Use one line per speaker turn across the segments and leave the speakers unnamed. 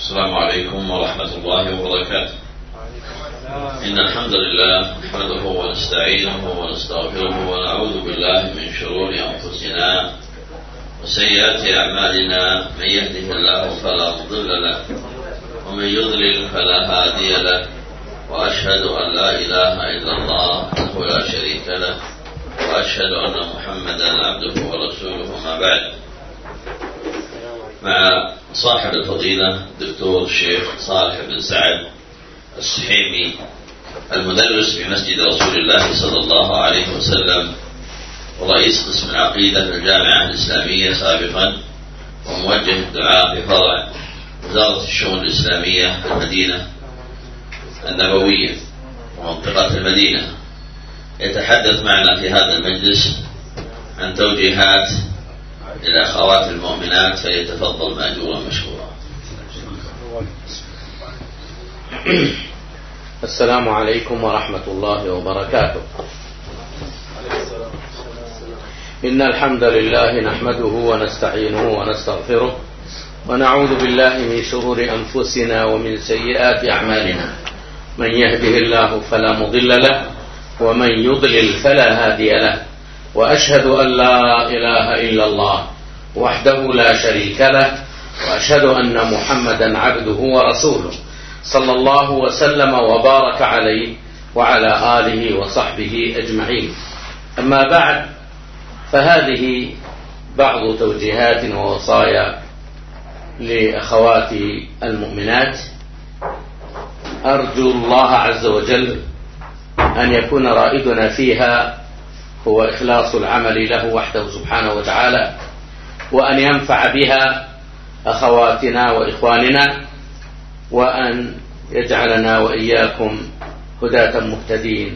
السلام عليكم ورحمة الله وبركاته. إن الحمد لله نحمده ونستعينه ونستغفره ونعوذ بالله من شرور أنفسنا وسيئات أعمالنا. من يهده الله فلا مضل له ومن يضلل فلا هادي له، وأشهد أن لا إله إلا الله وحده لا شريك له، وأشهد أن محمدا عبده ورسوله. ما بعد، مع صاحب الفضيلة الدكتور الشيخ صالح بن سعد السحيمي، المدرس في مسجد رسول الله صلى الله عليه وسلم، ورئيس قسم العقيدة في الجامعة الإسلامية سابقا، وموجه الدعاء في فرع وزارة الشؤون الإسلامية في المدينة النبوية ومنطقة المدينة، يتحدث معنا في هذا المجلس عن توجيهات للأخوات المؤمنات، فيتفضل مأجورا مشكورا.
السلام عليكم ورحمة الله وبركاته. إن الحمد لله نحمده ونستعينه ونستغفره، ونعوذ بالله من شرور أنفسنا ومن سيئات أعمالنا. من يهده الله فلا مضل له، ومن يضلل فلا هادي له، وأشهد أن لا إله إلا الله وحده لا شريك له، وأشهد أن محمدا عبده ورسوله، صلى الله وسلم وبارك عليه وعلى آله وصحبه أجمعين. أما بعد، فهذه بعض توجيهات ووصايا لأخواتي المؤمنات، أرجو الله عز وجل أن يكون رائدنا فيها هو إخلاص العمل له وحده سبحانه وتعالى، وأن ينفع بها أخواتنا وإخواننا، وأن يجعلنا وإياكم هداة مهتدين.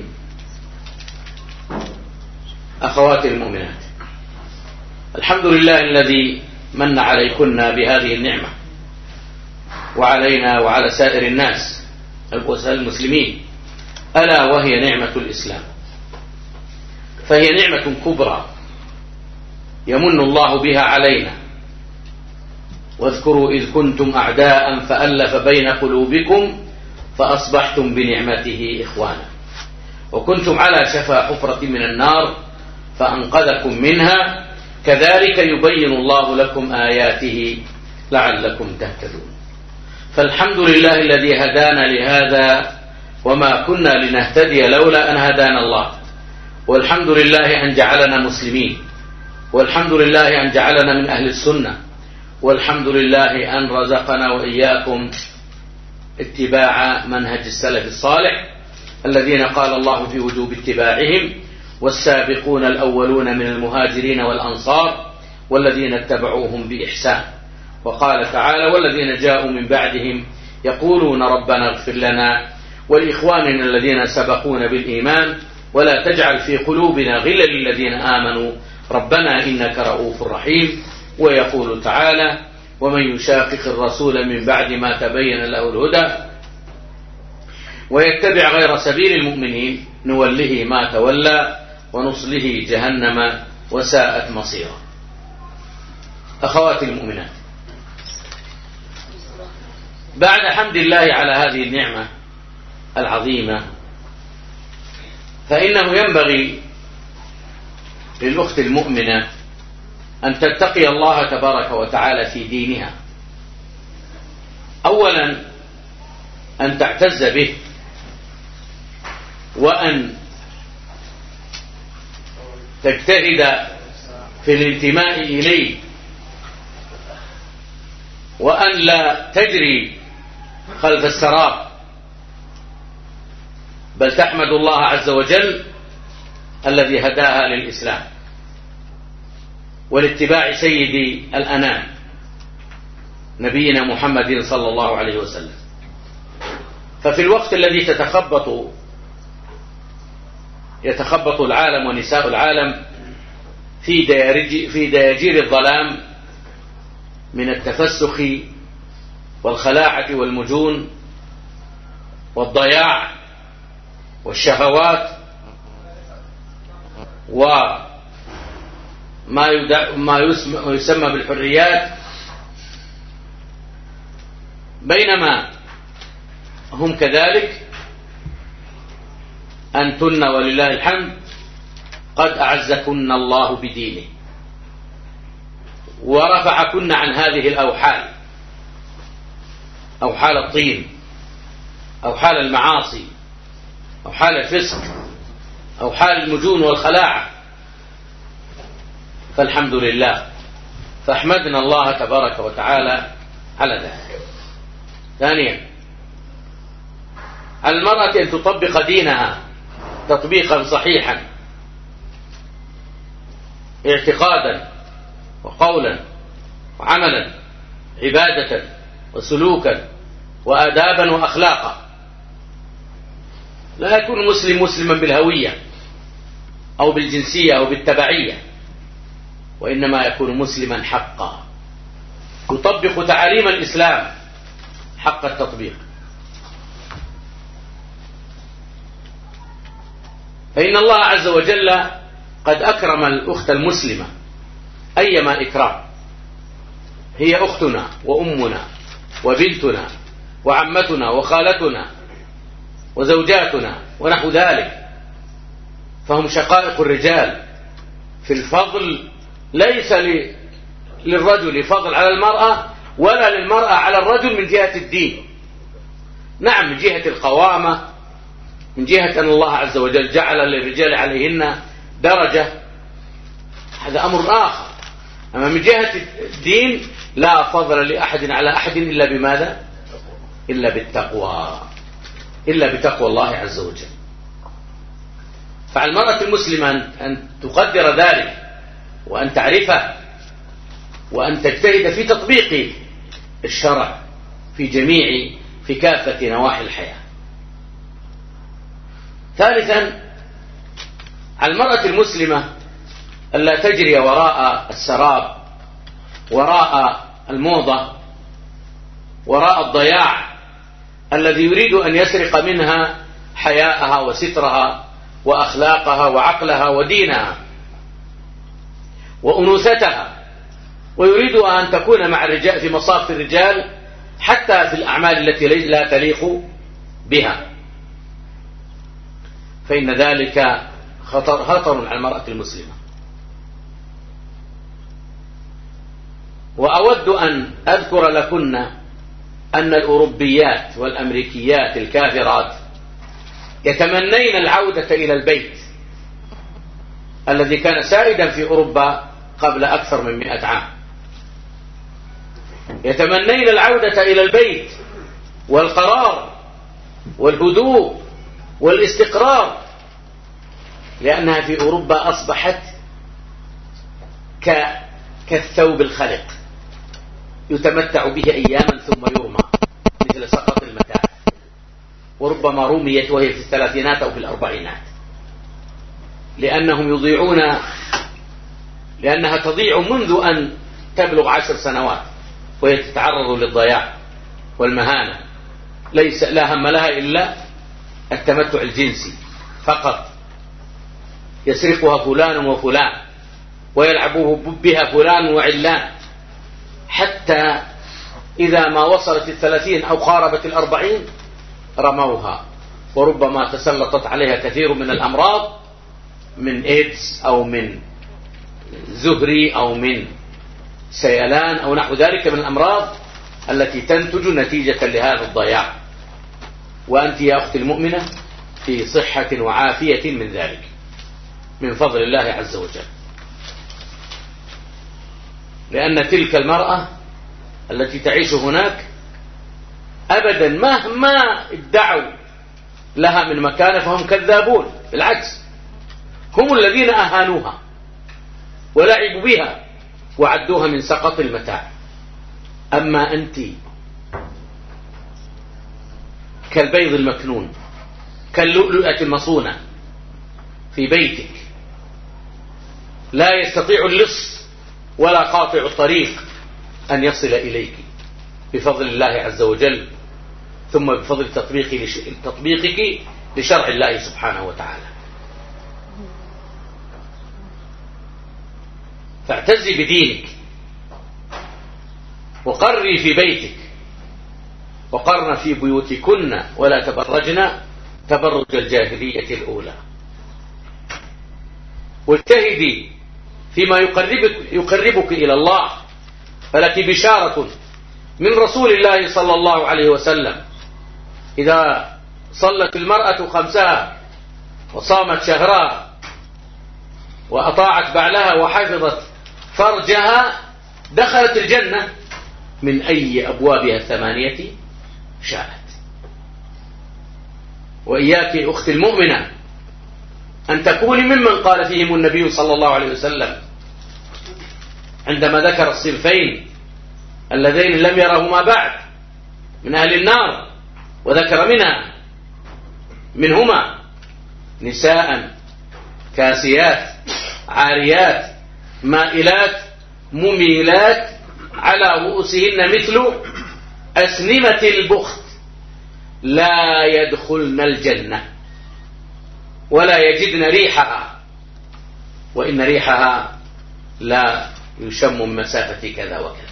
أخواتي المؤمنات، الحمد لله الذي من عليكن بهذه النعمة، وعلينا وعلى سائر الناس المسلمين، ألا وهي نعمة الإسلام. فهي نعمة كبرى يمن الله بها علينا. واذكروا إذ كنتم أعداء فألف بين قلوبكم فأصبحتم بنعمته إخوانا، وكنتم على شفا حفرة من النار فأنقذكم منها، كذلك يبين الله لكم آياته لعلكم تهتدون. فالحمد لله الذي هدانا لهذا، وما كنا لنهتدي لولا أن هدانا الله. والحمد لله أن جعلنا مسلمين، والحمد لله أن جعلنا من أهل السنة، والحمد لله أن رزقنا وإياكم اتباع منهج السلف الصالح الذين قال الله في وجوب اتباعهم: والسابقون الأولون من المهاجرين والأنصار والذين اتبعوهم بإحسان. وقال تعالى: والذين جاءوا من بعدهم يقولون ربنا اغفر لنا ولإخواننا الذين سبقونا بالإيمان ولا تجعل في قلوبنا غلا للذين آمنوا ربنا إنك رؤوف رحيم. ويقول تعالى: ومن يشاقق الرسول من بعد ما تبين له الهدى ويتبع غير سبيل المؤمنين نوله ما تولى ونصله جهنم وساءت مصيرا. أخواتي المؤمنات، بعد حمد الله على هذه النعمة العظيمة، فإنه ينبغي للأخت المؤمنة أن تتقي الله تبارك وتعالى في دينها. أولا أن تعتز به، وأن تجتهد في الانتماء إليه، وأن لا تجري خلف السراب، بل تحمد الله عز وجل الذي هداها للإسلام ولاتباع سيد الأنام نبينا محمد صلى الله عليه وسلم. ففي الوقت الذي يتخبط العالم ونساء العالم في دياجير الظلام من التفسخ والخلاعة والمجون والضياع والشهوات وما يسمى بالحريات، بينما هم كذلك أنتن ولله الحمد قد أعزكن الله بدينه ورفعكن عن هذه الأوحال، أوحال الطين، أوحال المعاصي، أوحال الفسق، أوحال المجون والخلاعة، فالحمد لله، فأحمدنا الله تبارك وتعالى على ذلك. ثانيا، المرأة أن تطبق دينها تطبيقا صحيحا اعتقادا وقولا وعملا، عبادة وسلوكا وآدابا وأخلاقا. لا يكون مسلم مسلما بالهوية أو بالجنسية أو بالتبعية، وإنما يكون مسلما حقا يطبق تعاليم الإسلام حق التطبيق. فإن الله عز وجل قد أكرم الأخت المسلمة أيما إكرام، هي أختنا وأمنا وبنتنا وعمتنا وخالتنا وزوجاتنا ونحو ذلك، فهم شقائق الرجال في الفضل. ليس للرجل فضل على المرأة ولا للمرأة على الرجل من جهة الدين. نعم، من جهة القوامة، من جهة أن الله عز وجل جعل للرجال عليهن درجة، هذا أمر آخر. أما من جهة الدين لا فضل لأحد على أحد إلا بماذا؟ إلا بالتقوى، إلا بتقوى الله عز وجل. فعلى المرأة المسلمة أن تقدر ذلك وأن تعرفه وأن تجتهد في تطبيق الشرع في كافة نواحي الحياة. ثالثا، على المرأة المسلمة ألا تجري وراء السراب، وراء الموضة، وراء الضياع الذي يريد أن يسرق منها حياءها وسترها وأخلاقها وعقلها ودينها وأنوثتها، ويريد أن تكون مع الرجال في مصاف الرجال حتى في الأعمال التي لا تليق بها، فإن ذلك خطر على المرأة المسلمة. وأود أن أذكر لكن أن الأوروبيات والأمريكيات الكافرات يتمنين العودة إلى البيت الذي كان سائدا في أوروبا قبل أكثر من 100 عام. يتمنين العودة إلى البيت والقرار والهدوء والاستقرار، لأنها في أوروبا أصبحت كالثوب الخلق يتمتع به أياما ثم يرمى مثل سقط المتاع، وربما رميت وهي في 30 أو في 40، لأنهم يضيعون، لأنها تضيع منذ أن تبلغ 10 سنوات وهي تتعرض للضياع والمهانة، ليس لا هم لها إلا التمتع الجنسي فقط، يسرقها فلان وفلان ويلعبه بها فلان وعلان، حتى إذا ما وصلت 30 أو قاربت 40 رموها، وربما تسلطت عليها كثير من الأمراض، من إيدز أو من زهري أو من سيلان أو نحو ذلك من الأمراض التي تنتج نتيجة لهذا الضياع. وأنت يا أختي المؤمنة في صحة وعافية من ذلك من فضل الله عز وجل، لأن تلك المرأة التي تعيش هناك أبدا مهما ادعوا لها من مكانة فهم كذابون، بالعكس هم الذين أهانوها ولعبوا بها وعدوها من سقط المتاع. أما أنت كالبيض المكنون، كاللؤلؤة المصونة في بيتك، لا يستطيع اللص ولا قاطع الطريق أن يصل إليك بفضل الله عز وجل، ثم بفضل تطبيقك لشرع الله سبحانه وتعالى. فاعتزي بدينك وقري في بيتك وقرن في بيوتكن ولا تبرجن تبرج الجاهلية الأولى. واجتهدي فيما يقربك إلى الله، فلك بشارة من رسول الله صلى الله عليه وسلم: إذا صلت المرأة خمسها وصامت شهرها وأطاعت بعلها وحفظت فرجها دخلت الجنة من أي أبوابها الثمانية شاءت. وإياك أختي المؤمنة أن تكوني ممن قال فيهم النبي صلى الله عليه وسلم عندما ذكر الصنفين اللذين لم يرهما بعد من أهل النار، وذكر منهما نساء كاسيات عاريات مائلات مميلات على رؤوسهن مثل أسنمة البخت لا يدخلن الجنة ولا يجدن ريحها، وإن ريحها لا يشم من مسافة كذا وكذا.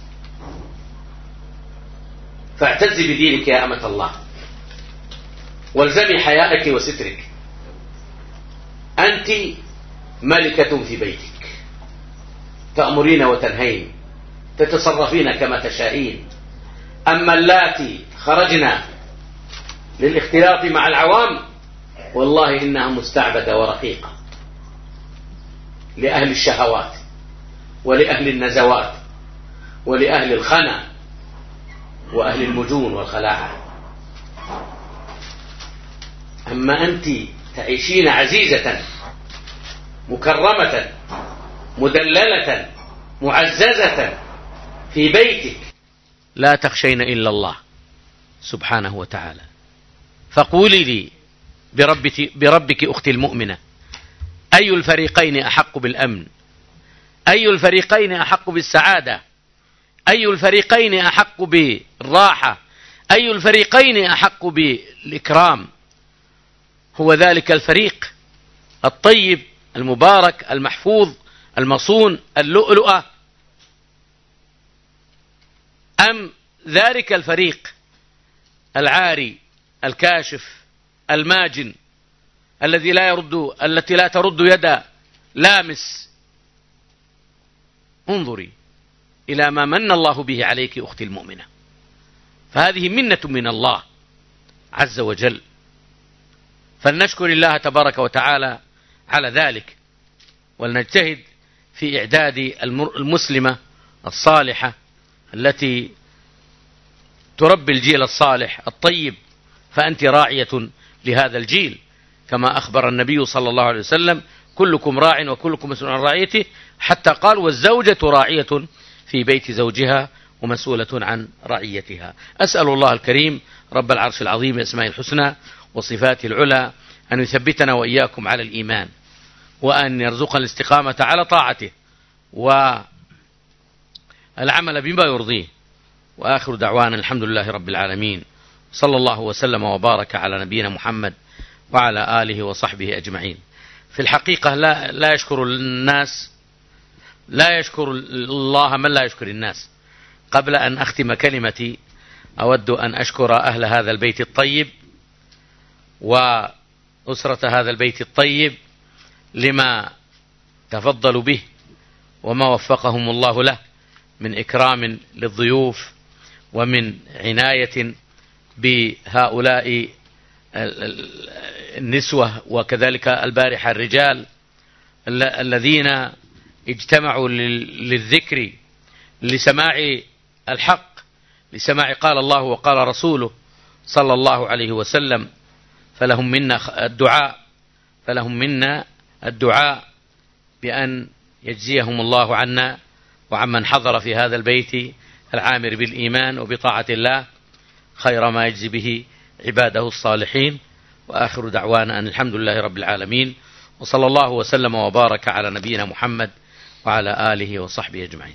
فاعتزي بدينك يا أمة الله، والزمي حياءك وسترك. أنت ملكة في بيتك، تأمرين وتنهين، تتصرفين كما تشائين. أما اللاتي خرجنا للاختلاط مع العوام والله إنها مستعبدة ورقيقة لأهل الشهوات ولأهل النزوات ولأهل الخنا وأهل المجون والخلاعة. أما أنت تعيشين عزيزة مكرمة مدللة معززة في بيتك، لا تخشين إلا الله سبحانه وتعالى. فقولي لي بربك أختي المؤمنة: أي الفريقين أحق بالأمن؟ أي الفريقين أحق بالسعادة؟ أي الفريقين أحق بالراحة؟ أي الفريقين أحق بالإكرام؟ هو ذلك الفريق الطيب المبارك المحفوظ المصون اللؤلؤة، أم ذلك الفريق العاري الكاشف الماجن التي لا ترد يد لامس؟ انظري إلى ما من الله به عليك أختي المؤمنة، فهذه منة من الله عز وجل، فلنشكر الله تبارك وتعالى على ذلك، ولنجتهد في إعداد المسلمة الصالحة التي تربي الجيل الصالح الطيب. فأنت راعية لهذا الجيل، كما أخبر النبي صلى الله عليه وسلم: كلكم راع وكلكم مسؤول عن رعيته، حتى قال: والزوجة راعية في بيت زوجها ومسؤولة عن رعيتها. أسأل الله الكريم رب العرش العظيم بأسماء الحسنى وصفاته العلى أن يثبتنا وإياكم على الإيمان، وأن يرزقنا الاستقامة على طاعته والعمل بما يرضيه. وآخر دعوانا الحمد لله رب العالمين، صلى الله وسلم وبارك على نبينا محمد وعلى آله وصحبه أجمعين. في الحقيقة لا يشكر الناس، لا يشكر الله من لا يشكر الناس. قبل أن أختم كلمتي أود أن أشكر أهل هذا البيت الطيب وأسرة هذا البيت الطيب لما تفضلوا به وما وفقهم الله له من إكرام للضيوف ومن عناية بهؤلاء النسوة وكذلك البارحة الرجال الذين اجتمعوا للذكر، لسماع الحق، لسماع قال الله وقال رسوله صلى الله عليه وسلم. فلهم منا الدعاء بأن يجزيهم الله عنا وعمن حضر في هذا البيت العامر بالإيمان وبطاعة الله خير ما يجزي به عباده الصالحين. وآخر دعوانا أن الحمد لله رب العالمين، وصلى الله وسلم وبارك على نبينا محمد وعلى آله وصحبه أجمعين.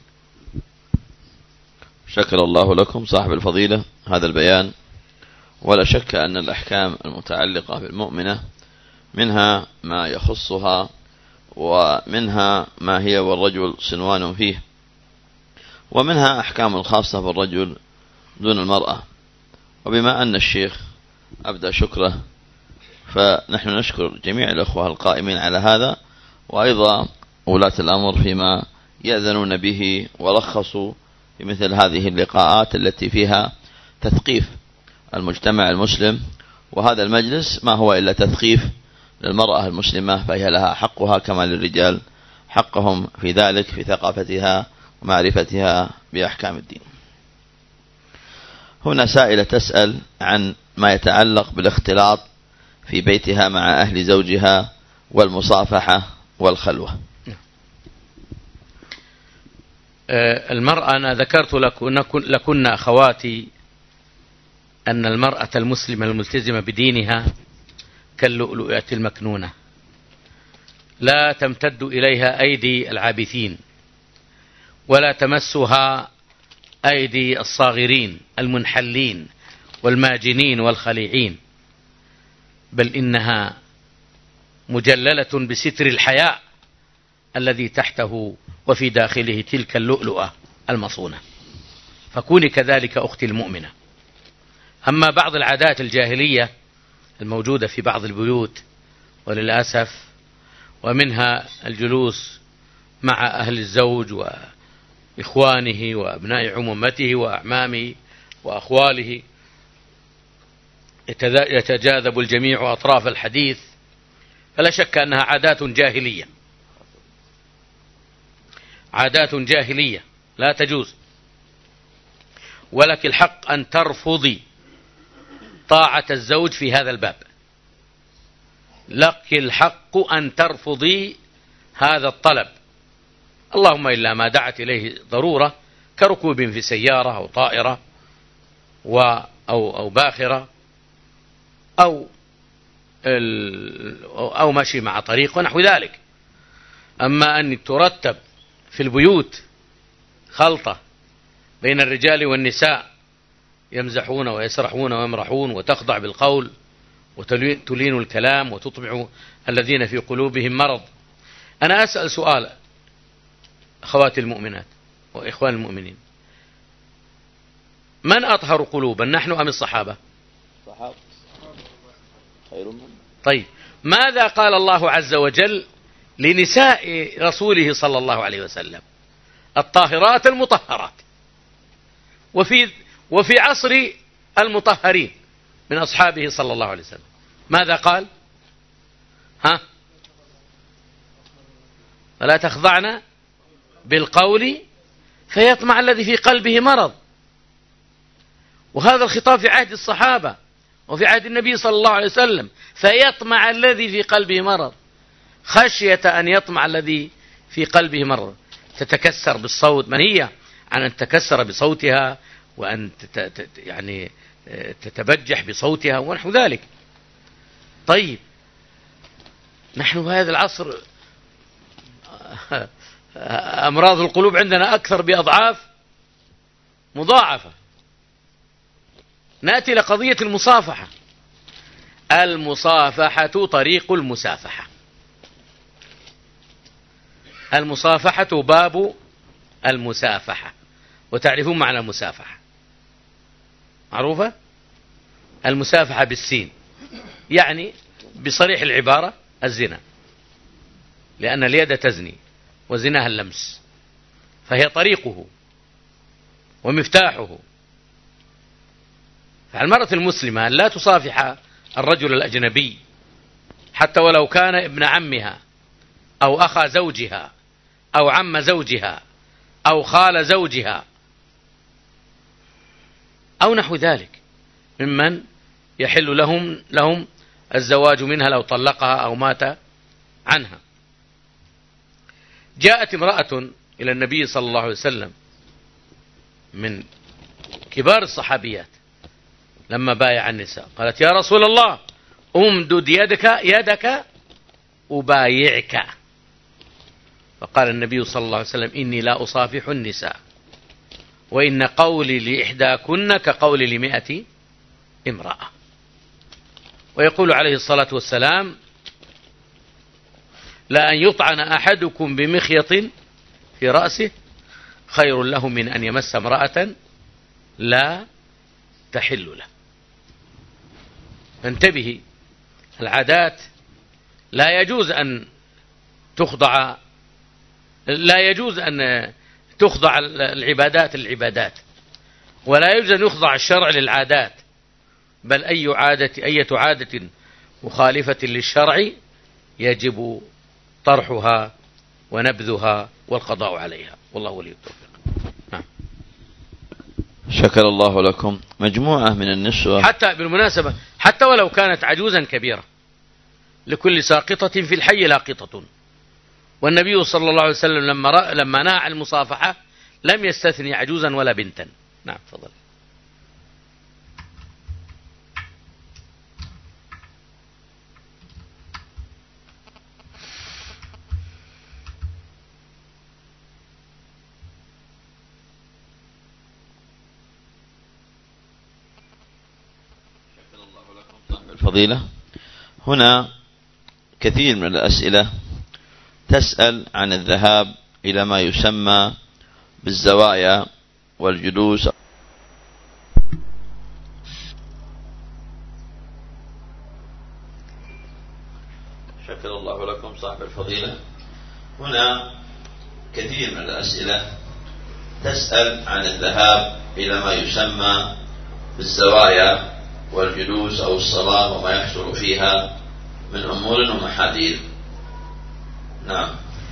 شكر الله لكم صاحب الفضيلة هذا البيان. ولا شك أن الأحكام المتعلقة بالمؤمنة منها ما يخصها ومنها ما هي والرجل صنوان فيه، ومنها أحكام خاصة بالرجل دون المرأة. وبما أن الشيخ أبدأ شكره، فنحن نشكر جميع الأخوة القائمين على هذا، وأيضا ولاة الأمر فيما يأذنون به ورخصوا في مثل هذه اللقاءات التي فيها تثقيف المجتمع المسلم. وهذا المجلس ما هو إلا تثقيف للمرأة المسلمة، فهي لها حقها كما للرجال حقهم في ذلك، في ثقافتها ومعرفتها بأحكام الدين. هنا سائلة تسأل عن ما يتعلق بالاختلاط في بيتها مع أهل زوجها والمصافحة والخلوة.
المرأة، أنا ذكرت لكن أخواتي أن المرأة المسلمة الملتزمة بدينها كاللؤلؤة المكنونة، لا تمتد إليها أيدي العابثين، ولا تمسها أيدي الصاغرين المنحلين والماجنين والخليعين، بل إنها مجللة بستر الحياء الذي تحته وفي داخله تلك اللؤلؤة المصونة. فكوني كذلك أختي المؤمنة. أما بعض العادات الجاهلية الموجودة في بعض البيوت وللأسف، ومنها الجلوس مع أهل الزوج وإخوانه وأبناء عمومته وأعمامه وأخواله، يتجاذب الجميع أطراف الحديث، فلا شك أنها عادات جاهلية، عادات جاهلية لا تجوز. ولك الحق أن ترفضي طاعة الزوج في هذا الباب، لك الحق أن ترفضي هذا الطلب، اللهم إلا ما دعت إليه ضرورة كركوب في سيارة أو طائرة أو باخرة أو مشي مع طريق ونحو ذلك. أما أن ترتب في البيوت خلطة بين الرجال والنساء يمزحون ويسرحون ويمرحون، وتخضع بالقول وتلين الكلام وتطبع الذين في قلوبهم مرض. أنا أسأل سؤال أخواتي المؤمنات وإخوان المؤمنين، من أطهر قلوبا، نحن أم الصحابة؟ طيب، ماذا قال الله عز وجل لنساء رسوله صلى الله عليه وسلم؟ الطاهرات المطهرات. وفي عصر المطهرين من أصحابه صلى الله عليه وسلم ماذا قال؟ فلا تخضعن بالقول فيطمع الذي في قلبه مرض. وهذا الخطاب في عهد الصحابة وفي عهد النبي صلى الله عليه وسلم، فيطمع الذي في قلبه مرض، خشية أن يطمع الذي في قلبه مرض. تتكسر بالصوت، منهية عن أن تتكسر بصوتها وأن يعني تتبجح بصوتها ونحو ذلك. طيب، نحن في هذا العصر أمراض القلوب عندنا أكثر بأضعاف مضاعفة. نأتي لقضية المصافحة. المصافحة طريق المسافحة. المصافحة باب المسافحة، وتعرفون معنى المسافحة معروفة؟ المسافحة بالسين، يعني بصريح العبارة الزنا، لأن اليد تزني وزناها اللمس، فهي طريقه ومفتاحه. فالمرأة المسلمة لا تصافح الرجل الأجنبي حتى ولو كان ابن عمها أو أخا زوجها أو عم زوجها أو خال زوجها أو نحو ذلك ممن يحل لهم الزواج منها لو طلقها أو مات عنها. جاءت امرأة إلى النبي صلى الله عليه وسلم من كبار الصحابيات لما بايع النساء، قالت: يا رسول الله، امدد يدك أبايعك. فقال النبي صلى الله عليه وسلم: إني لا أصافح النساء، وإن قولي لإحداكن كقول ل100 امرأة. ويقول عليه الصلاة والسلام: لأن يطعن أحدكم بمخيط في رأسه خير له من أن يمس امرأة لا تحل له. انتبهي، العادات لا يجوز أن تخضع العبادات للعبادات، ولا يجوز أن يخضع الشرع للعادات، بل أية عادة مخالفة للشرع يجب طرحها ونبذها والقضاء عليها، والله ولي التوفيق. نعم.
شكر الله لكم. مجموعة من النسوة،
حتى بالمناسبة حتى ولو كانت عجوزا كبيرة، لكل ساقطة في الحي لاقطة، والنبي صلى الله عليه وسلم لما نهى عن المصافحة لم يستثني عجوزا ولا بنتا. نعم تفضل.
الفضيلة، هنا كثير من الأسئلة تسأل عن الذهاب إلى ما يسمى بالزوايا والجلوس. شكر الله لكم صاحب الفضيلة. هنا كثير من الأسئلة تسأل عن الذهاب إلى ما يسمى بالزوايا والجلوس أو الصلاة وما يحصل فيها من أمور ومحاذير. نعم.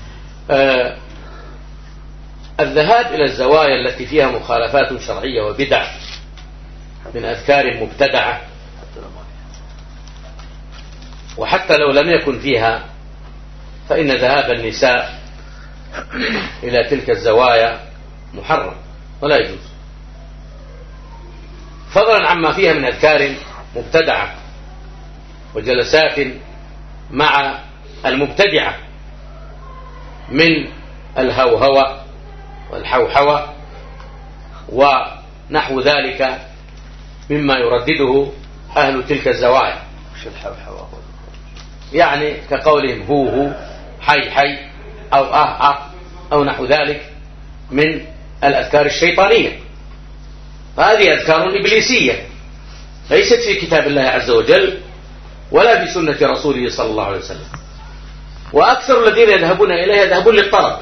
الذهاب إلى الزوايا التي فيها مخالفات شرعية وبدع من أذكار مبتدعة، وحتى لو لم يكن فيها، فإن ذهاب النساء إلى تلك الزوايا محرم ولا يجوز، فضلا عما فيها من أذكار مبتدعة وجلسات مع المبتدعة من الهوهوة والحوحوة ونحو ذلك مما يردده أهل تلك الزوايا، يعني كقولهم هو هو، حي حي، أو أو نحو ذلك من الأذكار الشيطانية. فهذه أذكار إبليسية ليست في كتاب الله عز وجل ولا في سنة رسوله صلى الله عليه وسلم، وأكثر الذين يذهبون إليها يذهبون للطرب،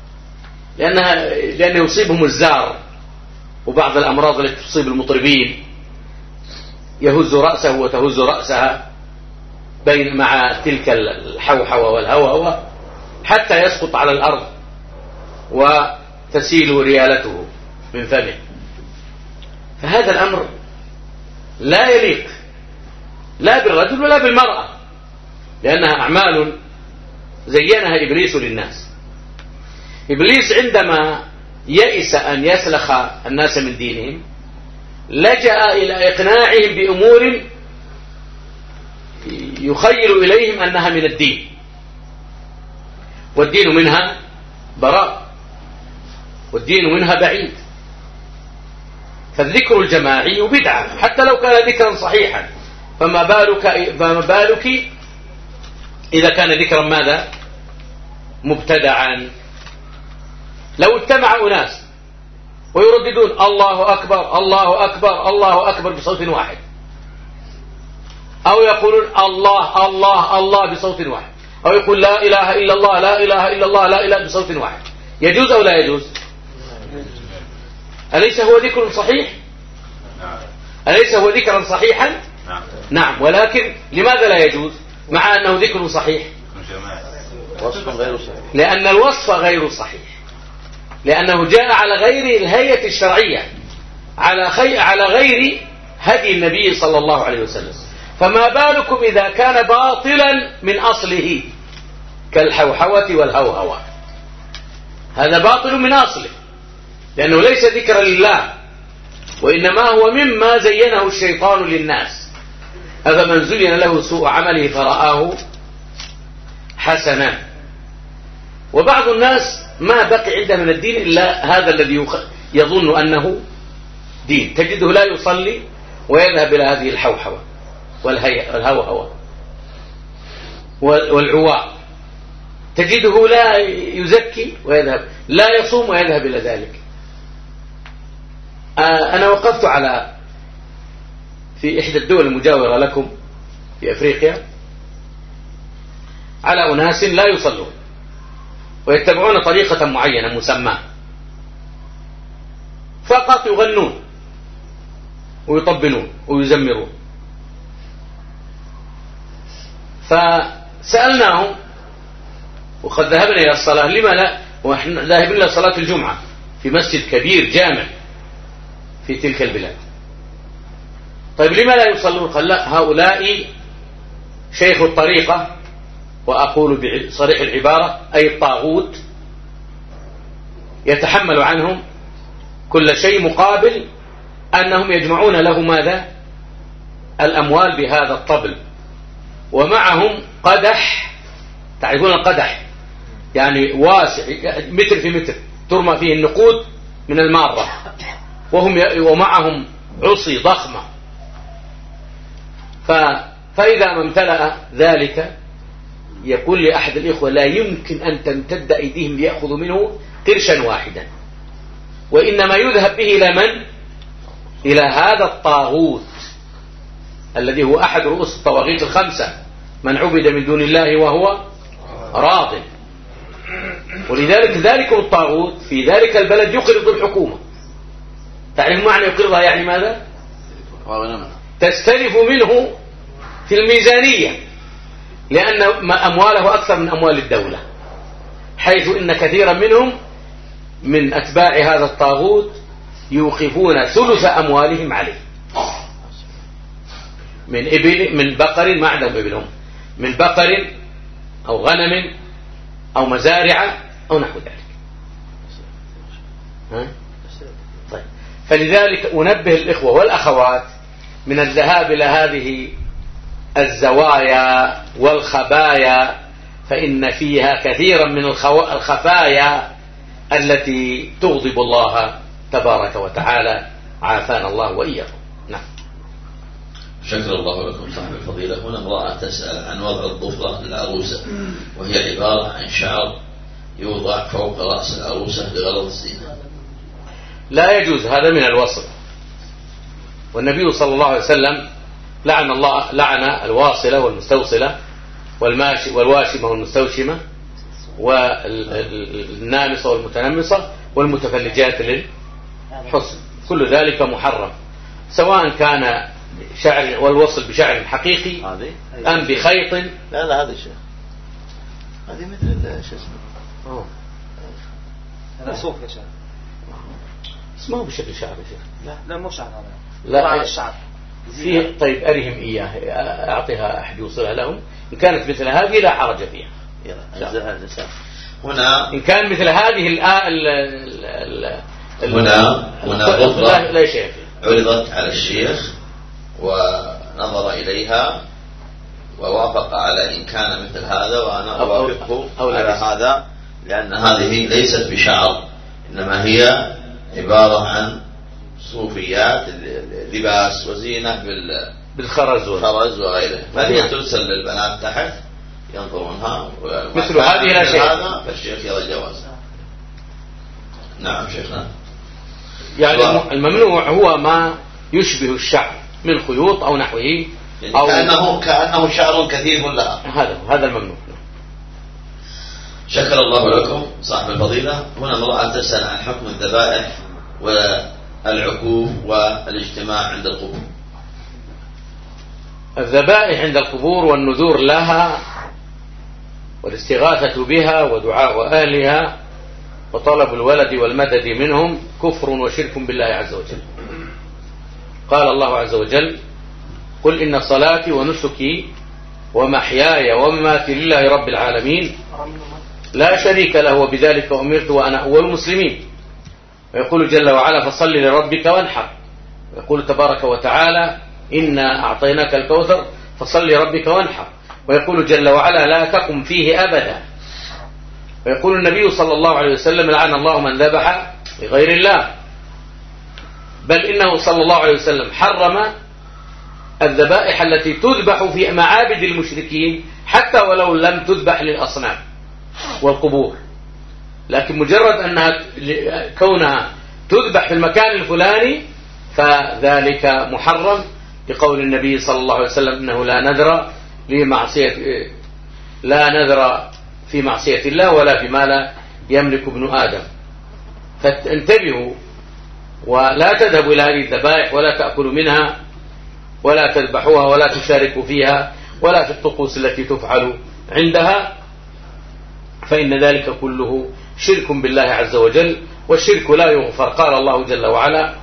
لأنه يصيبهم الزار وبعض الأمراض التي تصيب المطربين، يهز رأسه وتهز رأسها بين مع تلك الحوحوة والهوهوة حتى يسقط على الأرض وتسيل ريالته من فمه. فهذا الأمر لا يليق لا بالرجل ولا بالمرأة، لأنها أعمال زينها إبليس للناس. إبليس عندما يئس أن يسلخ الناس من دينهم لجأ إلى إقناعهم بأمور يخيل إليهم أنها من الدين، والدين منها براء، والدين منها بعيد. فالذكر الجماعي بدعة حتى لو كان ذكرا صحيحا، فما بالك إذا كان ذكرا ماذا؟ مبتدعا. لو اجتمع أناس ويرددون الله أكبر الله أكبر الله أكبر بصوت واحد، أو يقولون الله الله الله بصوت واحد، أو يقول لا إله إلا الله لا إله إلا الله لا إله بصوت واحد، يجوز أو لا يجوز؟ أليس هو ذكر صحيح؟ أليس هو ذكرا صحيحا؟ نعم. ولكن لماذا لا يجوز مع أنه ذكر صحيح؟ لأن الوصف غير صحيح، لأنه جاء على غير الهيئة الشرعية، على غير هدي النبي صلى الله عليه وسلم. فما بالكم إذا كان باطلا من أصله كالحوحوة والهوهوة؟ هذا باطل من أصله، لأنه ليس ذكرا لله، وإنما هو مما زينه الشيطان للناس. أفمن زين له سوء عمله فرآه حسنا. وبعض الناس ما بقي عنده من الدين إلا هذا الذي يظن أنه دين، تجده لا يصلي ويذهب إلى هذه الحوحوة والهوهوة والعواء، تجده لا يزكي ويذهب، لا يصوم ويذهب إلى ذلك. أنا وقفت في إحدى الدول المجاورة لكم في أفريقيا على أناس لا يصلون ويتبعون طريقة معينة مسمى، فقط يغنون ويطبلون ويزمرون. فسألناهم وقد ذهبنا إلى الصلاة، لما لا؟ ونحن ذاهبين إلى صلاة الجمعة في مسجد كبير جامع في تلك البلاد. طيب لما لا يصلون؟ قال لا، هؤلاء شيخ الطريقة، وأقول بصريح العبارة أي الطاغوت، يتحمل عنهم كل شيء مقابل أنهم يجمعون له ماذا؟ الأموال بهذا الطبل، ومعهم قدح، تعرفون القدح يعني واسع متر في متر ترمى فيه النقود من المارة، ومعهم عصي ضخمة. فإذا ما امتلأ ذلك يقول لأحد الإخوة لا يمكن أن تمتد أيديهم ليأخذوا منه قرشا واحدا، وإنما يذهب به إلى من؟ إلى هذا الطاغوت الذي هو أحد رؤوس الطواغيت الخمسة، من عبد من دون الله وهو راض. ولذلك ذلك الطاغوت في ذلك البلد يقرض الحكومة. تعرف معنى يقرضها؟ يعني ماذا؟ تستلف منه في الميزانية، لأن أمواله أكثر من أموال الدولة، حيث إن كثيرا منهم من أتباع هذا الطاغوت يوقفون ثلث أموالهم عليه من إبل، من بقر، ما عندهم إبلهم، من بقر أو غنم أو مزارع أو نحو ذلك. طيب. فلذلك أنبه الإخوة والأخوات من الذهاب إلى هذه الزوايا والخبايا، فإن فيها كثيرا من الخفايا التي تغضب الله تبارك وتعالى، عافانا الله وإياكم. نعم.
شكر الله لكم صاحب الفضيلة. هنا امرأة تسأل عن وضع الضفرة للعروسة، وهي عبارة عن شعر يوضع فوق رأس العروسة لغرض الزينة.
لا يجوز، هذا من الوصل، والنبي صلى الله عليه وسلم لعن الواصلة والمستوصلة والواشمة والمستوشمة والنامصة والمتنمصة والمتفلجات للحسن، كل ذلك محرم، سواء كان شعر والوصل بشعر حقيقي أم بخيط.
لا هذا شيء، هذه مثل شو اسمه
هذا صوف يا شيخ،
اسمه بشكل شعر يا شيخ.
لا مو شعر، هذا
لا
الشعر
فيه. طيب أرهم إياه، أعطيها أحد يوصلها لهم، إن كانت مثل هذه لا حرج فيها.
هنا
إن كان مثل هذه
هنا ضفرة
لا شيء فيه.
عرضت على الشيخ ونظر إليها ووافق على إن كان مثل هذا، وأنا أوافقه على هذا، لأن هذه ليست بشعر، إنما هي عبارة عن صوفيات، لباس وزينة
بالخرز
وغيره، فهي ترسل للبنات تحت ينظرونها،
مثل هذه لا شيء،
هذا فالشيخ يرى جوازها. نعم شيخنا.
يعني الممنوع هو ما يشبه الشعر من خيوط أو نحوه،
يعني أو كأنه شعر كثيف لها،
هذا الممنوع.
شكر الله لكم صاحب الفضيلة. هنا امرأة تسأل عن حكم الذبائح والعكوف والاجتماع عند القبور.
الذبائح عند القبور والنذور لها والاستغاثة بها ودعاء أهلها وطلب الولد والمدد منهم كفر وشرك بالله عز وجل. قال الله عز وجل: قل إن صلاتي ونسكي ومحياي ومماتي لله رب العالمين لا شريك له وبذلك أمرت وأنا أول المسلمين. ويقول جل وعلا: فصل لربك وانحر. ويقول تبارك وتعالى: إنا أعطيناك الكوثر فصل لربك وانحر. ويقول جل وعلا: لا تقم فيه أبدا. ويقول النبي صلى الله عليه وسلم: لعن الله من ذبح لغير الله. بل إنه صلى الله عليه وسلم حرم الذبائح التي تذبح في معابد المشركين حتى ولو لم تذبح للأصنام والقبور، لكن مجرد أنها كونها تذبح في المكان الفلاني فذلك محرم، لقول النبي صلى الله عليه وسلم إنه لا نذر في معصية الله ولا فيما لا يملك ابن آدم. فانتبهوا ولا تذهبوا إلى هذه الذبائح ولا تأكلوا منها ولا تذبحوها ولا تشاركوا فيها ولا في الطقوس التي تفعل عندها، فإن ذلك كله شرك بالله عز وجل، والشرك لا يغفر. قال الله جل وعلا: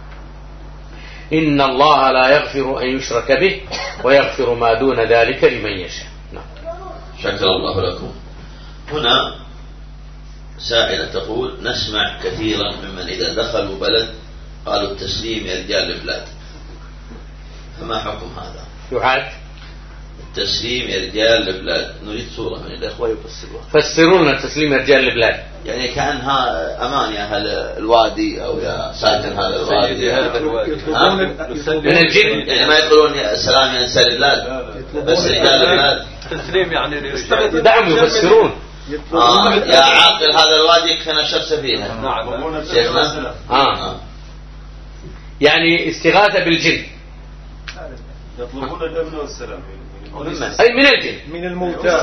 إن الله لا يغفر أن يشرك به ويغفر ما دون ذلك لمن يشاء.
شكر الله لكم. هنا سائلة تقول: نسمع كثيرا ممن إذا دخلوا بلد قالوا التسليم يا رجال البلاد، فما حكم هذا؟
يعاد
التسليم يا رجال البلاد. نريد صورة من الأخوة يفسروها.
فسرونا تسليم يا رجال البلاد.
يعني كأنها أمان يا أهل الوادي أو يا ساكن هذا الوادي
من الجن،
يعني ما يقولون يا سلام يا نساء البلاد بس رجال البلاد.
تسليم يعني
دعم يفسرون.
يا عاقل هذا الوادي يكفينا شخص فيها.
نعم.
شيخنا.
يعني استغاثة بالجن.
يطلبون الأمن والسلام.
أي من الجن،
من الموتى.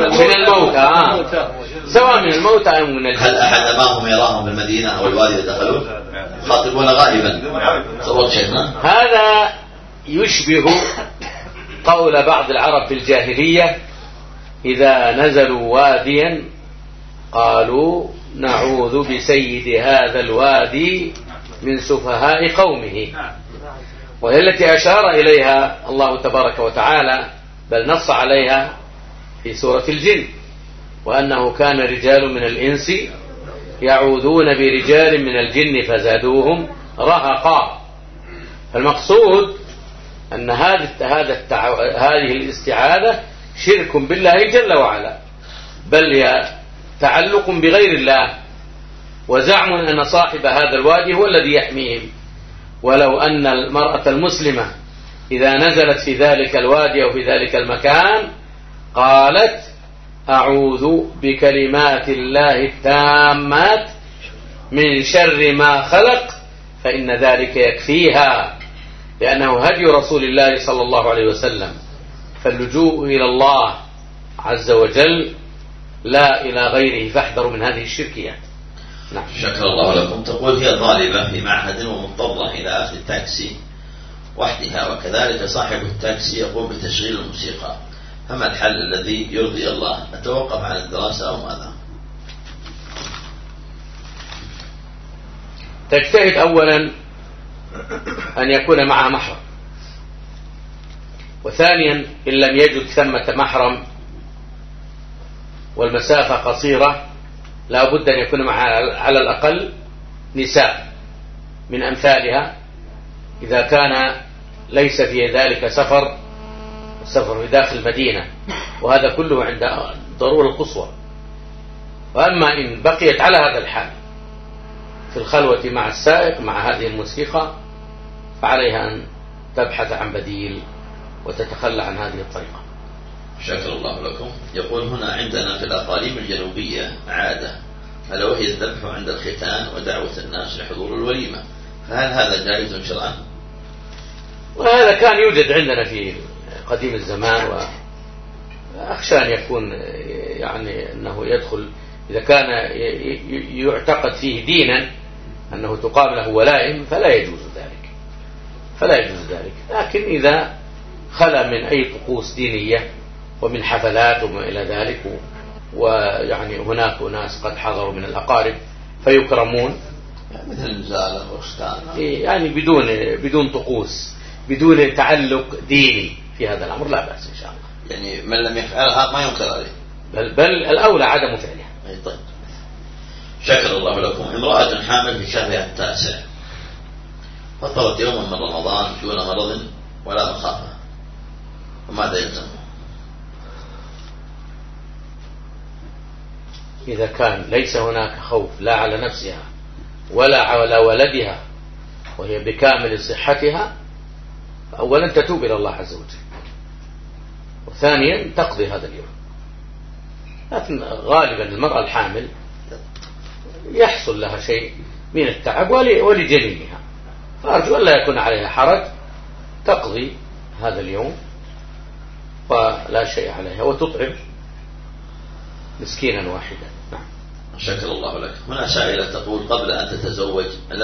سواء من الموتى أو من الجن.
هل أحد أمامهم يراهم في المدينة أو الوادي دخلوا؟ خاطبون غائبا. صوت شيخنا.
هذا يشبه قول بعض العرب في الجاهلية: إذا نزلوا واديا قالوا نعوذ بسيد هذا الوادي من سفهاء قومه. وهي التي أشار إليها الله تبارك وتعالى، بل نص عليها في سورة الجن: وأنه كان رجال من الإنس يعوذون برجال من الجن فزادوهم رهقا. فالمقصود أن هذه الاستعاذة شرك بالله جل وعلا، بل هي تعلق بغير الله، وزعم أن صاحب هذا الوادي هو الذي يحميهم. ولو أن المرأة المسلمة إذا نزلت في ذلك الوادي أو في ذلك المكان قالت: أعوذ بكلمات الله التامات من شر ما خلق، فإن ذلك يكفيها، لأنه هدي رسول الله صلى الله عليه وسلم. فاللجوء إلى الله عز وجل لا إلى غيره، فاحذروا من هذه الشركيات. نعم.
شكر الله لكم. تقول: هي طالبة في معهد ومضطرة إلى أخذ التاكسي وحدها، وكذلك صاحب التاكسي يقوم بتشغيل الموسيقى، فما الحل الذي يرضي الله؟ أتوقف عن الدراسة أو ماذا؟
تجتهد أولا أن يكون معها محرم، وثانيا إن لم يجد ثمة محرم والمسافة قصيرة لا بد أن يكون معها على الأقل نساء من أمثالها، إذا كان ليس في ذلك السفر في داخل المدينة، وهذا كله عند ضرورة القصوى. وأما إن بقيت على هذا الحال في الخلوة مع السائق مع هذه الموسيقى، فعليها أن تبحث عن بديل وتتخلى عن هذه الطريقة.
شكر الله لكم. يقول: هنا عندنا في الأقاليم الجنوبية عادة ألا وهي الذبح عند الختان ودعوة الناس لحضور الوليمة، فهل هذا جائز شرعا؟
وهذا كان يوجد عندنا في قديم الزمان، وأخشى أن يكون يعني أنه يدخل إذا كان يعتقد فيه دينا أنه تقام له ولائم فلا يجوز ذلك. لكن إذا خلا من أي طقوس دينية ومن حفلات وما إلى ذلك، ويعني هناك ناس قد حضروا من الأقارب فيكرمون
مثل النزالة والختان،
يعني بدون طقوس، بدون تعلق ديني في هذا الأمر، لا بأس إن شاء الله.
يعني من لم يفعلها ما ينكر عليه،
بل الأولى عدم فعلها.
طيب. شكر الله لكم. امرأة حامل في شهرها التاسع فطرت يوما من رمضان دون مرض ولا مخافة، وماذا يلزم؟
إذا كان ليس هناك خوف لا على نفسها ولا على ولدها وهي بكامل صحتها، فأولا تتوب إلى الله عز وجل، وثانيا تقضي هذا اليوم. لكن غالبا المرأة الحامل يحصل لها شيء من التعب ولجنينها، فأرجو أن لا يكون عليها حرج، تقضي هذا اليوم ولا شيء عليها وتطعم مسكينا واحدا. نعم.
شكر الله لك. هنا سائلة تقول قبل أن تتزوج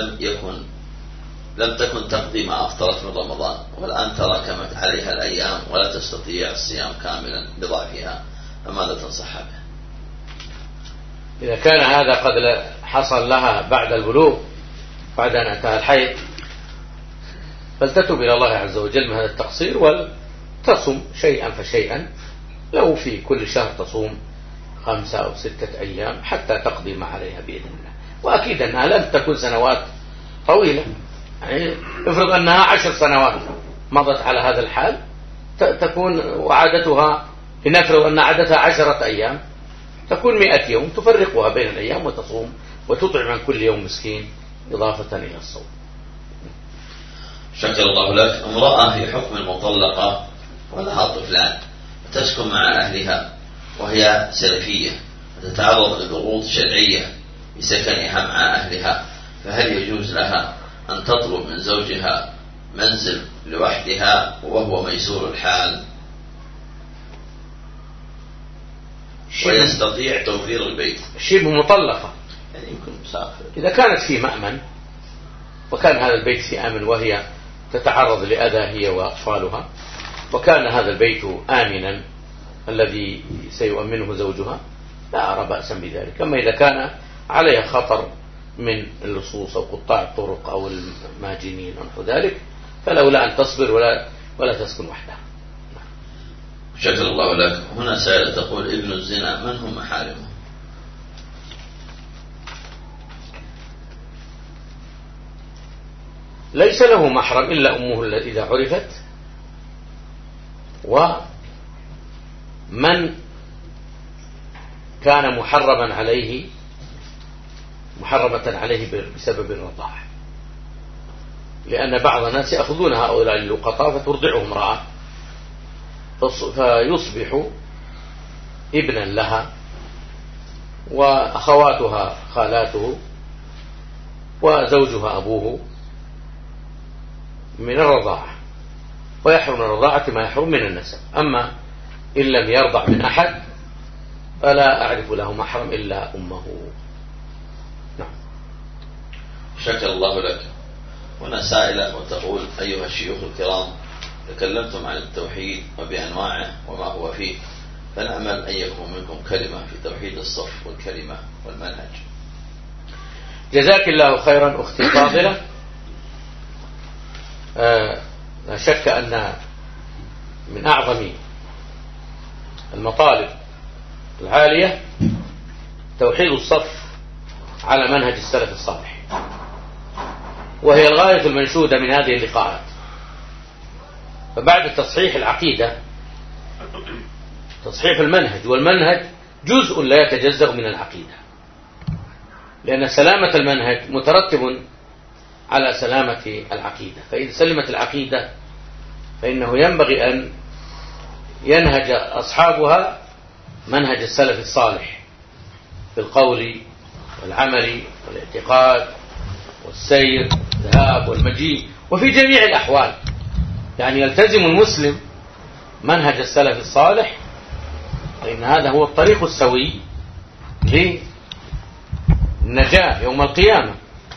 لم تكن تقضي ما أفطرت من رمضان، والآن تراكمت عليها الأيام ولا تستطيع الصيام كاملا لضعفها، فماذا تنصحها به؟
إذا كان هذا قد حصل لها بعد البلوغ، بعد أن انتهى الحيض، فلتتوب إلى الله عز وجل من هذا التقصير وتصم شيئا فشيئا، لو في كل شهر تصوم 5 أو 6 أيام حتى تقضي ما عليها بإذن الله. وأكيد أنها لم تكن سنوات طويلة، يعني افرض أنها 10 سنوات مضت على هذا الحال، تكون وعادتها، لنفرض أن عادتها 10 أيام، تكون 100 يوم، تفرقها بين الأيام وتصوم وتطعم عن كل يوم مسكين إضافة إلى الصوم.
شكر الله لك. امرأة في حكم المطلقة ولها طفلان، تسكن مع أهلها وهي سلفية، وتتعرض لضغوط شرعية بسكنها مع أهلها، فهل يجوز لها أن تطلب من زوجها منزل لوحدها وهو ميسور الحال ويستطيع توفير البيت؟
شبه مطلقة،
يعني يمكن مسافر.
إذا كانت في مأمن وكان هذا البيت في أمن وهي تتعرض لأذى هي وأطفالها، وكان هذا البيت آمنا الذي سيؤمنه زوجها، لا أرى بأسا بذلك. أما إذا كان عليها خطر من اللصوص أو قطاع الطرق أو الماجنين ونحو ذلك، فلولا أن تصبر ولا تسكن وحدها.
شكر الله لك. هنا سائلة تقول ابن الزنا من هم محارمه؟
ليس له محرم إلا أمه إذا عرفت، ومن كان محرمة عليه بسبب الرضاعة، لأن بعض الناس يأخذون هؤلاء اللقطاء فترضعهم امرأة فيصبح ابنا لها، وأخواتها خالاته، وزوجها أبوه من الرضاعة، ويحرم الرضاعة ما يحرم من النسب. أما إن لم يرضع من أحد فلا أعرف له محرم إلا أمه. نعم.
شكر الله لك. هنا سائلة وتقول أيها الشيوخ الكرام، تكلمتم عن التوحيد وبأنواعه وما هو فيه، فنأمل أن يكون منكم كلمة في توحيد الصف والكلمة والمنهج.
جزاك الله خيرا أختي فاضلة. لا شك أن من أعظم المطالب العالية توحيد الصف على منهج السلف الصالح، وهي الغاية المنشودة من هذه اللقاءات. فبعد تصحيح العقيدة تصحيح المنهج، والمنهج جزء لا يتجزأ من العقيدة، لأن سلامة المنهج مترتب على سلامة العقيدة. فإذا سلمت العقيدة فإنه ينبغي أن ينهج أصحابها منهج السلف الصالح في القول والعمل والاعتقاد والسير والذهاب والمجيء وفي جميع الأحوال. يعني يلتزم المسلم منهج السلف الصالح، فإن هذا هو الطريق السوي للنجاة يوم القيامة.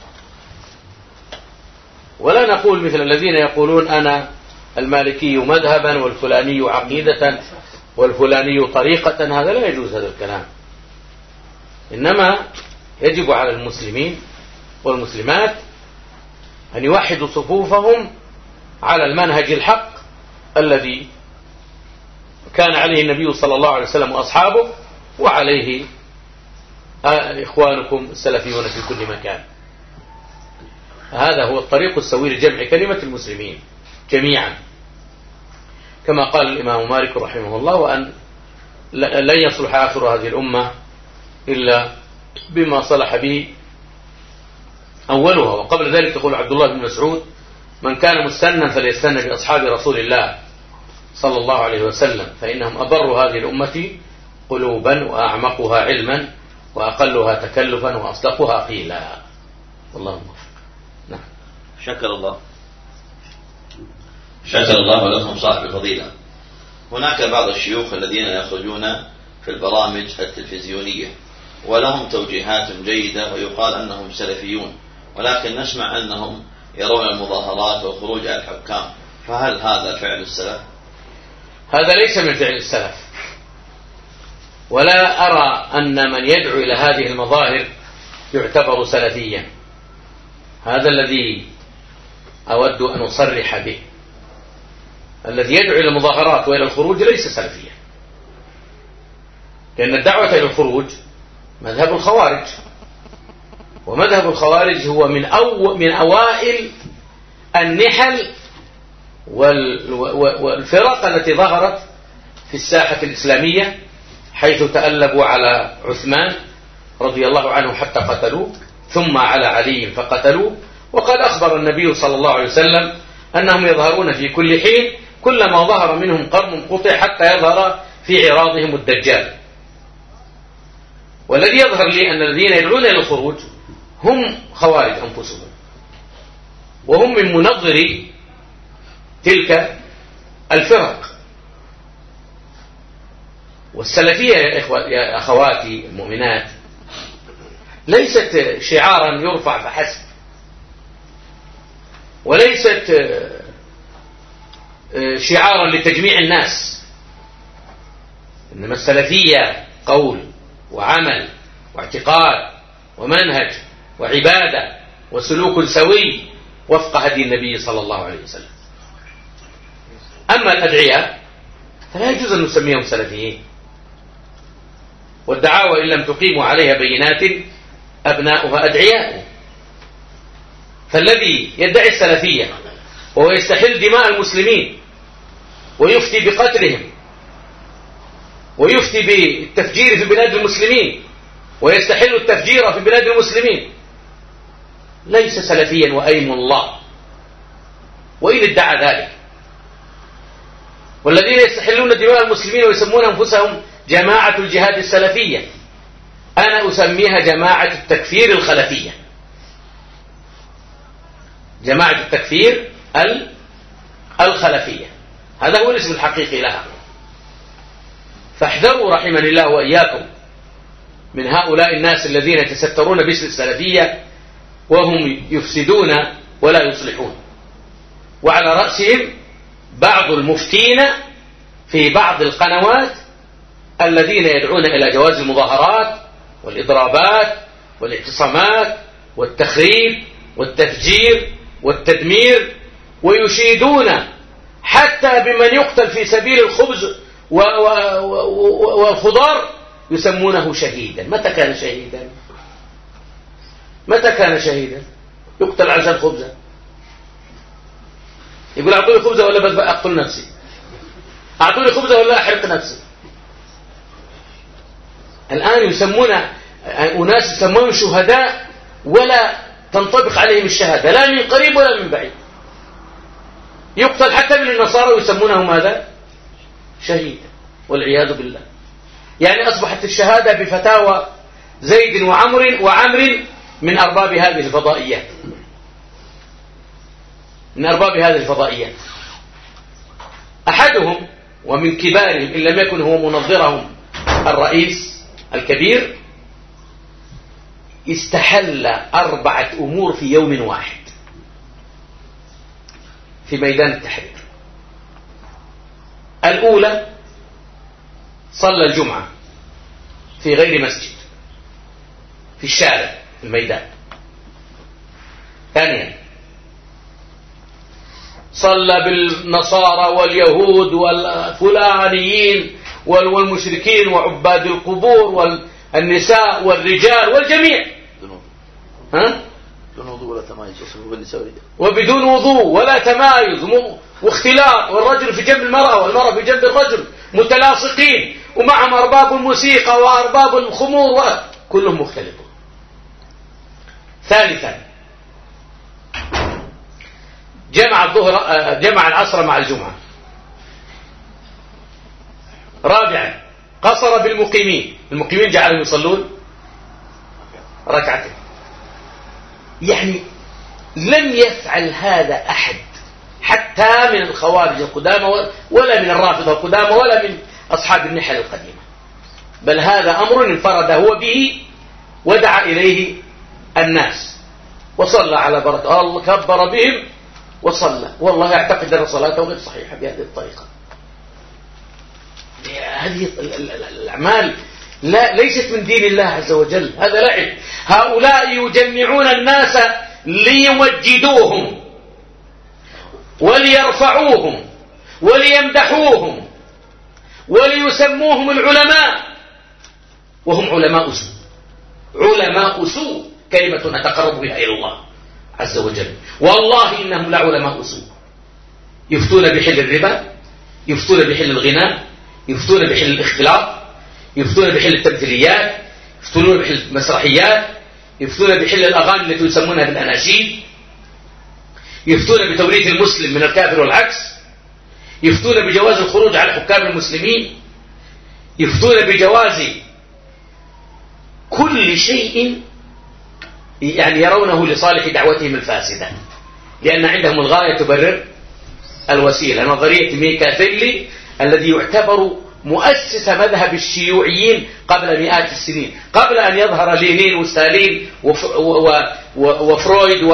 ولا نقول مثل الذين يقولون أنا المالكي مذهبا والفلاني عقيدة والفلاني طريقة، هذا لا يجوز هذا الكلام. إنما يجب على المسلمين والمسلمات أن يوحدوا صفوفهم على المنهج الحق الذي كان عليه النبي صلى الله عليه وسلم وأصحابه، وعليه إخوانكم السلفيون في كل مكان. هذا هو الطريق السوي لجمع كلمة المسلمين جميعا، كما قال الإمام مالك رحمه الله: وأن لن يصلح آخر هذه الأمة إلا بما صلح به أولها. وقبل ذلك يقول عبد الله بن مسعود: من كان مستنا فليستنى بأصحاب رسول الله صلى الله عليه وسلم، فإنهم أبر هذه الأمة قلوبا وأعمقها علما وأقلها تكلفا وأصدقها قيلا. والله موفق. نعم.
شكر الله. شكر الله لكم صاحب الفضيلة. هناك بعض الشيوخ الذين يخرجون في البرامج التلفزيونية ولهم توجيهات جيدة ويقال أنهم سلفيون، ولكن نسمع أنهم يرون المظاهرات والخروج على الحكام، فهل هذا فعل السلف؟
هذا ليس من فعل السلف، ولا أرى أن من يدعو إلى هذه المظاهر يعتبر سلفيا. هذا الذي أود أن أصرح به. الذي يدعو إلى المظاهرات وإلى الخروج ليس سلفيا، لأن الدعوة إلى الخروج مذهب الخوارج، ومذهب الخوارج هو من أوائل النحل والفرق التي ظهرت في الساحة الإسلامية، حيث تألبوا على عثمان رضي الله عنه حتى قتلوه، ثم على علي فقتلوه. وقد أخبر النبي صلى الله عليه وسلم أنهم يظهرون في كل حين، كلما ظهر منهم قرن قطع حتى يظهر في عراضهم الدجال. والذي يظهر لي أن الذين يدعون إلى الخروج هم خوارج أنفسهم، وهم من منظري تلك الفرق. والسلفية يا أخواتي المؤمنات ليست شعارا يرفع فحسب، وليست شعارا لتجميع الناس، إنما السلفية قول وعمل واعتقاد ومنهج وعبادة وسلوك سوي وفق هدي النبي صلى الله عليه وسلم. أما الأدعياء فلا يجوز أن نسميهم سلفيين، والدعاوى إن لم تقيموا عليها بينات أبناؤها أدعياء. فالذي يدعي السلفية وهو يستحل دماء المسلمين ويفتي بقتلهم ويفتي بالتفجير في بلاد المسلمين ويستحل التفجير في بلاد المسلمين ليس سلفيا وأيم الله، وإن ادعى ذلك. والذين يستحلون دماء المسلمين ويسمون أنفسهم جماعة الجهاد السلفية، أنا أسميها جماعة التكفير الخلفية، جماعة التكفير الخلفية، هذا هو الاسم الحقيقي لها. فاحذروا رحمني الله وإياكم من هؤلاء الناس الذين يتسترون باسم السلفية وهم يفسدون ولا يصلحون، وعلى رأسهم بعض المفتين في بعض القنوات الذين يدعون إلى جواز المظاهرات والإضرابات والاعتصامات والتخريب والتفجير والتدمير، ويشيدون حتى بمن يقتل في سبيل الخبز والخضار يسمونه شهيدا. متى كان شهيدا؟ متى كان شهيدا؟ يقتل عشان خبزة، يقول أعطوني خبزة ولا أقتل نفسي، أعطوني خبزة ولا أحرق نفسي. الآن يسمون أناس يسمون شهداء ولا تنطبق عليهم الشهادة لا من قريب ولا من بعيد، يقتل حتى من النصارى ويسمونه ماذا؟ شهيدا، والعياذ بالله. يعني أصبحت الشهادة بفتاوى زيد وعمر من أرباب هذه الفضائيات، من أرباب هذه الفضائيات. أحدهم ومن كبارهم إن لم يكن هو منظرهم الرئيس الكبير استحل 4 أمور في يوم واحد في ميدان التحرير. الأولى صلى الجمعة في غير مسجد في الشارع في الميدان. ثانيا صلى بالنصارى واليهود والفلانيين والمشركين وعباد القبور والنساء والرجال والجميع
بدون وضوء ولا تمايز،
وبدون وضوء ولا تمايز واختلاط، والرجل في جنب المرأة والمرأة في جنب الرجل متلاصقين، ومعهم أرباب الموسيقى وأرباب الخمور كلهم مختلفون. ثالثا جمع العصر مع الجمعة. رابعا قصر بالمقيمين، المقيمين جعلهم يصلون ركعتين. يعني لم يفعل هذا أحد حتى من الخوارج القدامى ولا من الرافضة القدامى ولا من أصحاب النحل القديمة، بل هذا أمر انفرد هو به ودعا إليه الناس وصلى على بركة الله، كبر بهم وصلى، والله يعتقد أن صلاته غير صحيحة بهذه الطريقة. هذه الأعمال ليست من دين الله عز وجل، هذا لعب. هؤلاء يجمعون الناس ليمجدوهم وليرفعوهم وليمدحوهم وليسموهم العلماء، وهم علماء سوء، علماء سوء، كلمة نتقرب بها إلى الله عز وجل. والله إنهم لعلماء سوء، يفتون بحل الربا، يفتون بحل الغناء، يفتون بحل الاختلاط، يفتون بحل التمثيليات، يفتون بحل المسرحيات، يفتون بحل الأغاني التي يسمونها بالأناشيد، يفتون بتوريث المسلم من الكافر والعكس، يفتون بجواز الخروج على حكام المسلمين، يفتون بجواز كل شيء يعني يرونه لصالح دعوتهم الفاسدة، لأن عندهم الغاية تبرر الوسيلة. نظرية ميكافيلي الذي يعتبر مؤسس مذهب الشيوعيين قبل مئات السنين، قبل أن يظهر لينين وستالين وفرويد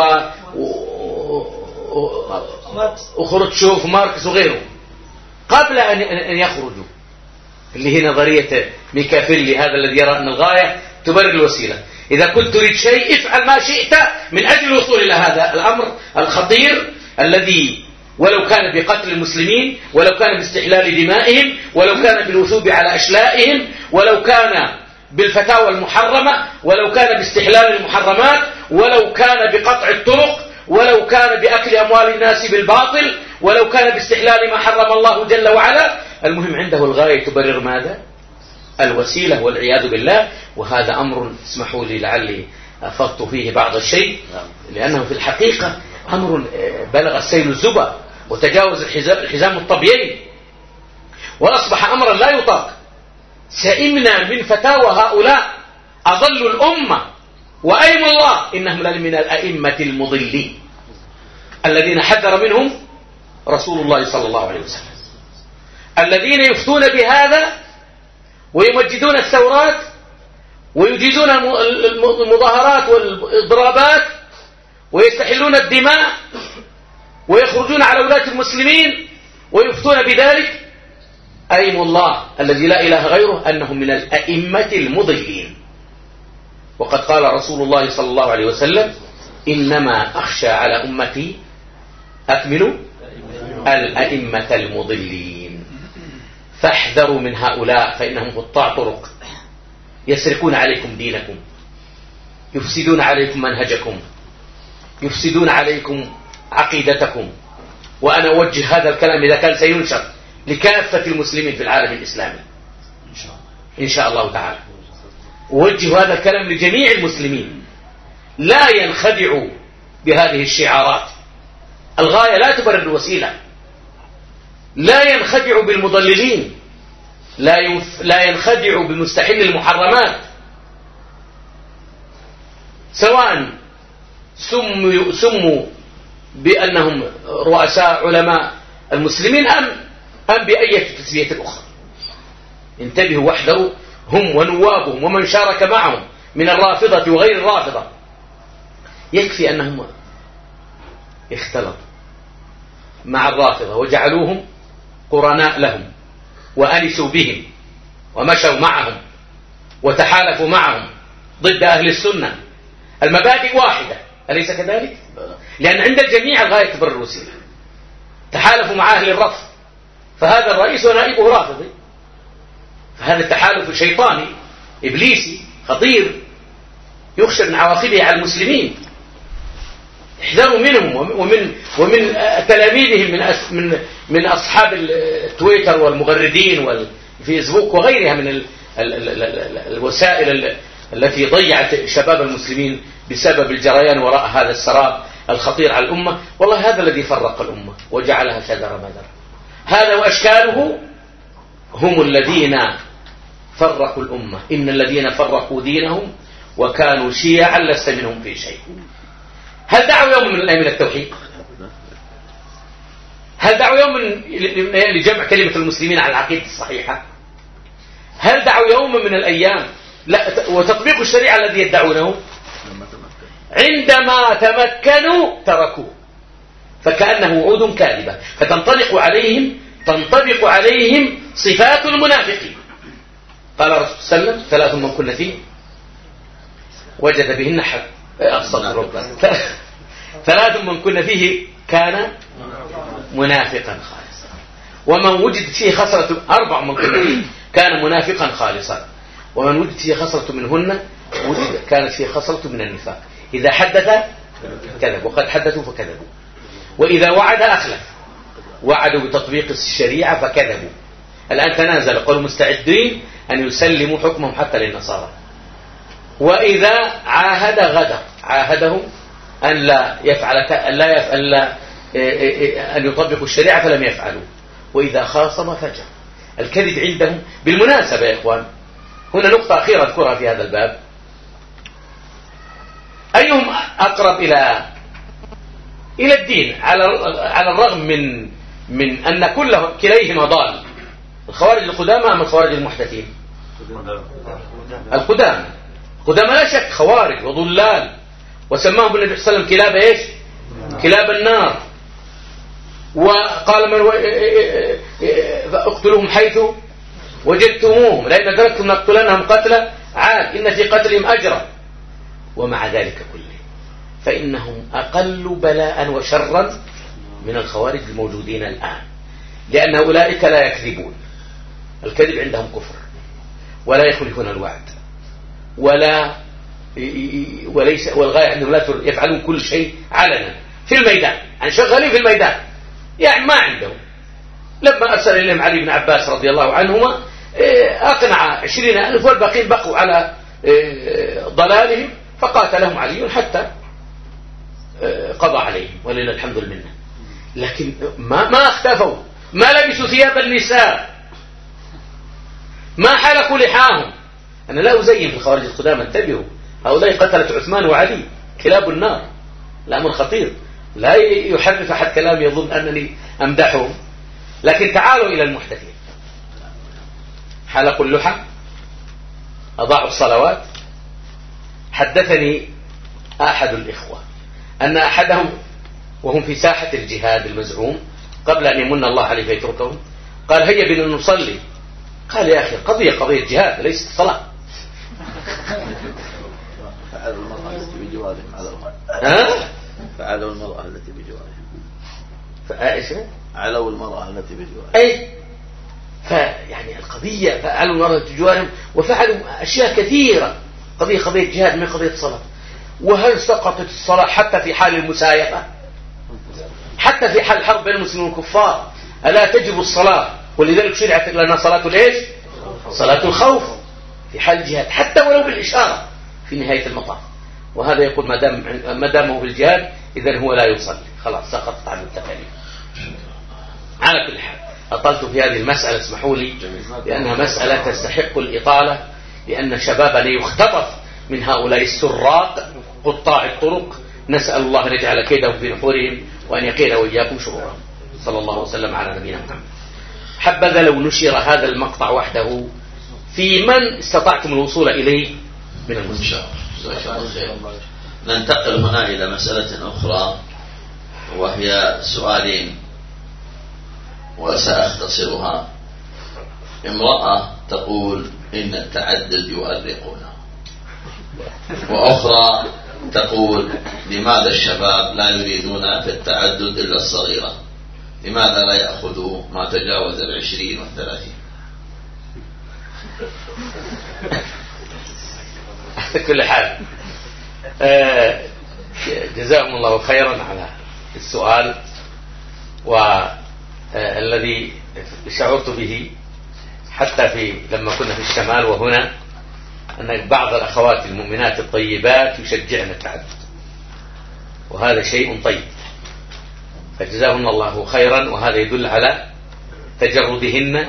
وخروتشوف وماركس وغيره، قبل أن يخرجوا، اللي هي نظرية ميكافيلي هذا الذي يرى أن الغاية تبرر الوسيلة. إذا كنت تريد شيء افعل ما شئت من أجل الوصول إلى هذا الأمر الخطير الذي ولو كان بقتل المسلمين، ولو كان باستحلال دمائهم، ولو كان بالوثوب على أشلائهم، ولو كان بالفتاوى المحرمة، ولو كان باستحلال المحرمات، ولو كان بقطع الطرق، ولو كان بأكل أموال الناس بالباطل، ولو كان باستحلال ما حرم الله جل وعلا. المهم عنده الغاية تبرر ماذا؟ الوسيلة، والعياذ بالله. وهذا أمر اسمحوا لي لعلي أفضت فيه بعض الشيء، لأنه في الحقيقة أمر بلغ السيل الزبر وتجاوز الحزام الطبيعي وأصبح أمرا لا يطاق. سئمنا من فتاوى هؤلاء أضلوا الأمة، وأيم الله إنهم لمن الأئمة المضلين الذين حذر منهم رسول الله صلى الله عليه وسلم، الذين يفتون بهذا ويمجدون الثورات ويجيزون المظاهرات والإضرابات ويستحلون الدماء ويخرجون على ولاة المسلمين ويفتون بذلك. أيم الله الذي لا إله غيره أنهم من الأئمة المضلين. وقد قال رسول الله صلى الله عليه وسلم: إنما أخشى على أمتي أكملوا الأئمة المضلين، فاحذروا من هؤلاء فإنهم قطاع طرق، يسرقون عليكم دينكم، يفسدون عليكم منهجكم، يفسدون عليكم عقيدتكم. وأنا أوجه هذا الكلام إذا كان سينشر لكافة المسلمين في العالم الإسلامي إن شاء الله تعالى، أوجه هذا الكلام لجميع المسلمين، لا ينخدعوا بهذه الشعارات. الغاية لا تبرر الوسيلة، لا ينخدعوا بالمضللين، لا ينخدعوا بمستحل المحرمات، سواء سموا بأنهم رؤساء علماء المسلمين أم بأي تسمية أخرى. انتبهوا واحذروا، هم ونوابهم ومن شارك معهم من الرافضة وغير الرافضة. يكفي أنهم اختلطوا مع الرافضة وجعلوهم قرناء لهم وأنسوا بهم ومشوا معهم وتحالفوا معهم ضد أهل السنة. المبادئ واحدة، أليس كذلك؟ لأن عند الجميع الغاية تبرر الوسيلة. تحالفوا مع أهل الرفض، فهذا الرئيس ونائبه رافضي، فهذا التحالف شيطاني إبليسي خطير يخشى من عواقبه على المسلمين. احذروا منهم ومن تلاميذهم من أصحاب التويتر والمغردين والفيسبوك وغيرها من الوسائل التي ضيعت شباب المسلمين بسبب الجريان وراء هذا السراب الخطير على الأمة. والله هذا الذي فرق الأمة وجعلها شذر مذر. هذا وأشكاله هم الذين فرقوا الأمة. إن الذين فرقوا دينهم وكانوا شيعا لست منهم في شيء. هل دعوا يوم من الأيام إلى التوحيد؟ هل دعوا يوم لجمع كلمة المسلمين على العقيدة الصحيحة؟ هل دعوا يوم من الأيام وتطبيق الشريعة الذي يدعونه عندما تمكنوا تركوه، فكأنه وعود كاذبة، تنطبق عليهم صفات المنافقين. قال الرسول صلى الله عليه وسلم: 3 من كن فيه وجد بهن حد 3 من كن فيه كان منافقا خالصا، ومن وجد فيه خصلة 4 من كن فيه كان منافقا خالصا، ومن وجد فيه خصلة منهن كانت فيه خصلة من النفاق. إذا حدث كذب، وقد حدثوا فكذبوا، وإذا وعد أخلف، وعدوا بتطبيق الشريعة فكذبوا. الآن تنازل، قالوا مستعدين أن يسلموا حكمهم حتى للنصارى. وإذا عاهد غدر، عاهدهم أن لا يفعل أن يطبقوا الشريعة فلم يفعلوا. وإذا خاصم فجر. الكذب عندهم بالمناسبة يا إخوان، هنا نقطة أخيرة أذكرها في هذا الباب: أيهم أقرب إلى الدين على الرغم من أن كليهما ضال؟ الخوارج القدامى أم الخوارج المحدثين؟ القدامى لا شك خوارج وضلال، وسماهم النبي صلى الله عليه وسلم كلاب إيش؟ كلاب النار. وقال: من اقتلوهم حيث وجدتموهم، لئن أدركتم لنقتلنهم قتلا عاد، إن في قتلهم أجرا. ومع ذلك كله فإنهم أقل بلاء وشرا من الخوارج الموجودين الآن، لأن أولئك لا يكذبون، الكذب عندهم كفر، ولا يخلفون الوعد، والغاية عندهم لا يفعلون كل شيء علنا في الميدان، يعني شغالين في الميدان، يعني ما عندهم. لما أرسل إليهم علي بن عباس رضي الله عنهما أقنع 20,000 والباقين بقوا على ضلالهم، فقاتلهم علي حتى قضى عليهم ولله الحمد لله. لكن ما اختفوا، ما لبسوا ثياب النساء، ما حلقوا لحاهم. أنا لا أزين في الخوارج القدامى، انتبهوا، هؤلاء قتلت عثمان وعلي كلاب النار، الأمر خطير، لا يحرف أحد كلام يظن أنني أمدحهم. لكن تعالوا إلى المحدثين: حلقوا اللحى، أضاعوا الصلوات. حدثني أحد الإخوة أن أحدهم وهم في ساحة الجهاد المزعوم قبل أن يمن الله عليه فيتركهم، قال: هيا بنا نصلي. قال: يا أخي قضية جهاد ليست صلاة.
فعلوا المرأة التي بجوارهم فعلوا المرأة التي بجوارهم علوا المرأة التي بجوارهم.
أي فيعني القضية فعلوا المرأة التي بجوارهم، وفعلوا أشياء كثيرة. قضية جهاد من قضية صلاة. وهل سقطت الصلاة حتى في حال المسايفة؟ حتى في حال الحرب بين المسلمين والكفار ألا تجب الصلاة؟ ولذلك شرعت لنا صلاة الإيش؟ صلاة الخوف في حال الجهاد، حتى ولو بالإشارة في نهاية المطاف. وهذا يقول ما دامه في الجهاد إذن هو لا يصلي، خلاص سقطت عن التكاليف. على كل حال أطلت في هذه المسألة، اسمحوا لي، لأنها مسألة تستحق الإطالة، لأن شبابنا يختطف من هؤلاء السراق قطاع الطرق. نسأل الله أن يجعل كيدهم في نحورهم وأن يقينا وإياكم شرورهم. صلى الله وسلم على نبينا محمد. حبذا لو نشر هذا المقطع وحده في من استطعتم الوصول إليه من المسلمين.
ننتقل هنا إلى مسألة أخرى، وهي سؤالين وسأختصرها. امرأة تقول إن التعدد يؤرقنا، وأخرى تقول لماذا الشباب لا يريدون في التعدد إلا الصغيرة؟ لماذا لا يأخذوا ما تجاوز 20 و30؟
على كل حال جزاهم الله خيرا على السؤال، والذي شعرت به حتى لما كنا في الشمال وهنا، أن بعض الأخوات المؤمنات الطيبات يشجعن التعدد، وهذا شيء طيب، فجزاهن الله خيرا. وهذا يدل على تجردهن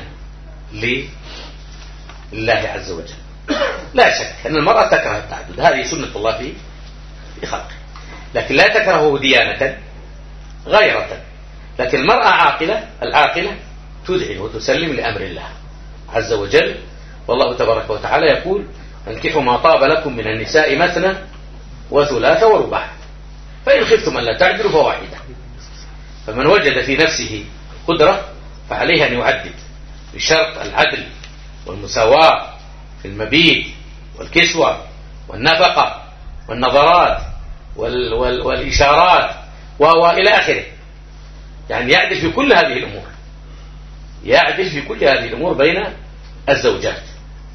لله عز وجل. لا شك أن المرأة تكره التعدد، هذه سنة الله في خلقه، لكن لا تكرهه ديانة غيرة. لكن المرأة العاقلة تذعن وتسلم لأمر الله عز وجل. والله تبارك وتعالى يقول: انكحوا ما طاب لكم من النساء مثنى وثلاث ورباع فإن خفتم أن لا تعدلوا فواحدة. فمن وجد في نفسه قدرة فعليه أن يعدل بشرط العدل والمساواة في المبيت والكسوة والنفقة والنظرات والإشارات وإلى آخره. يعني يعدل في كل هذه الأمور، يعدل في كل هذه الأمور بين الزوجات.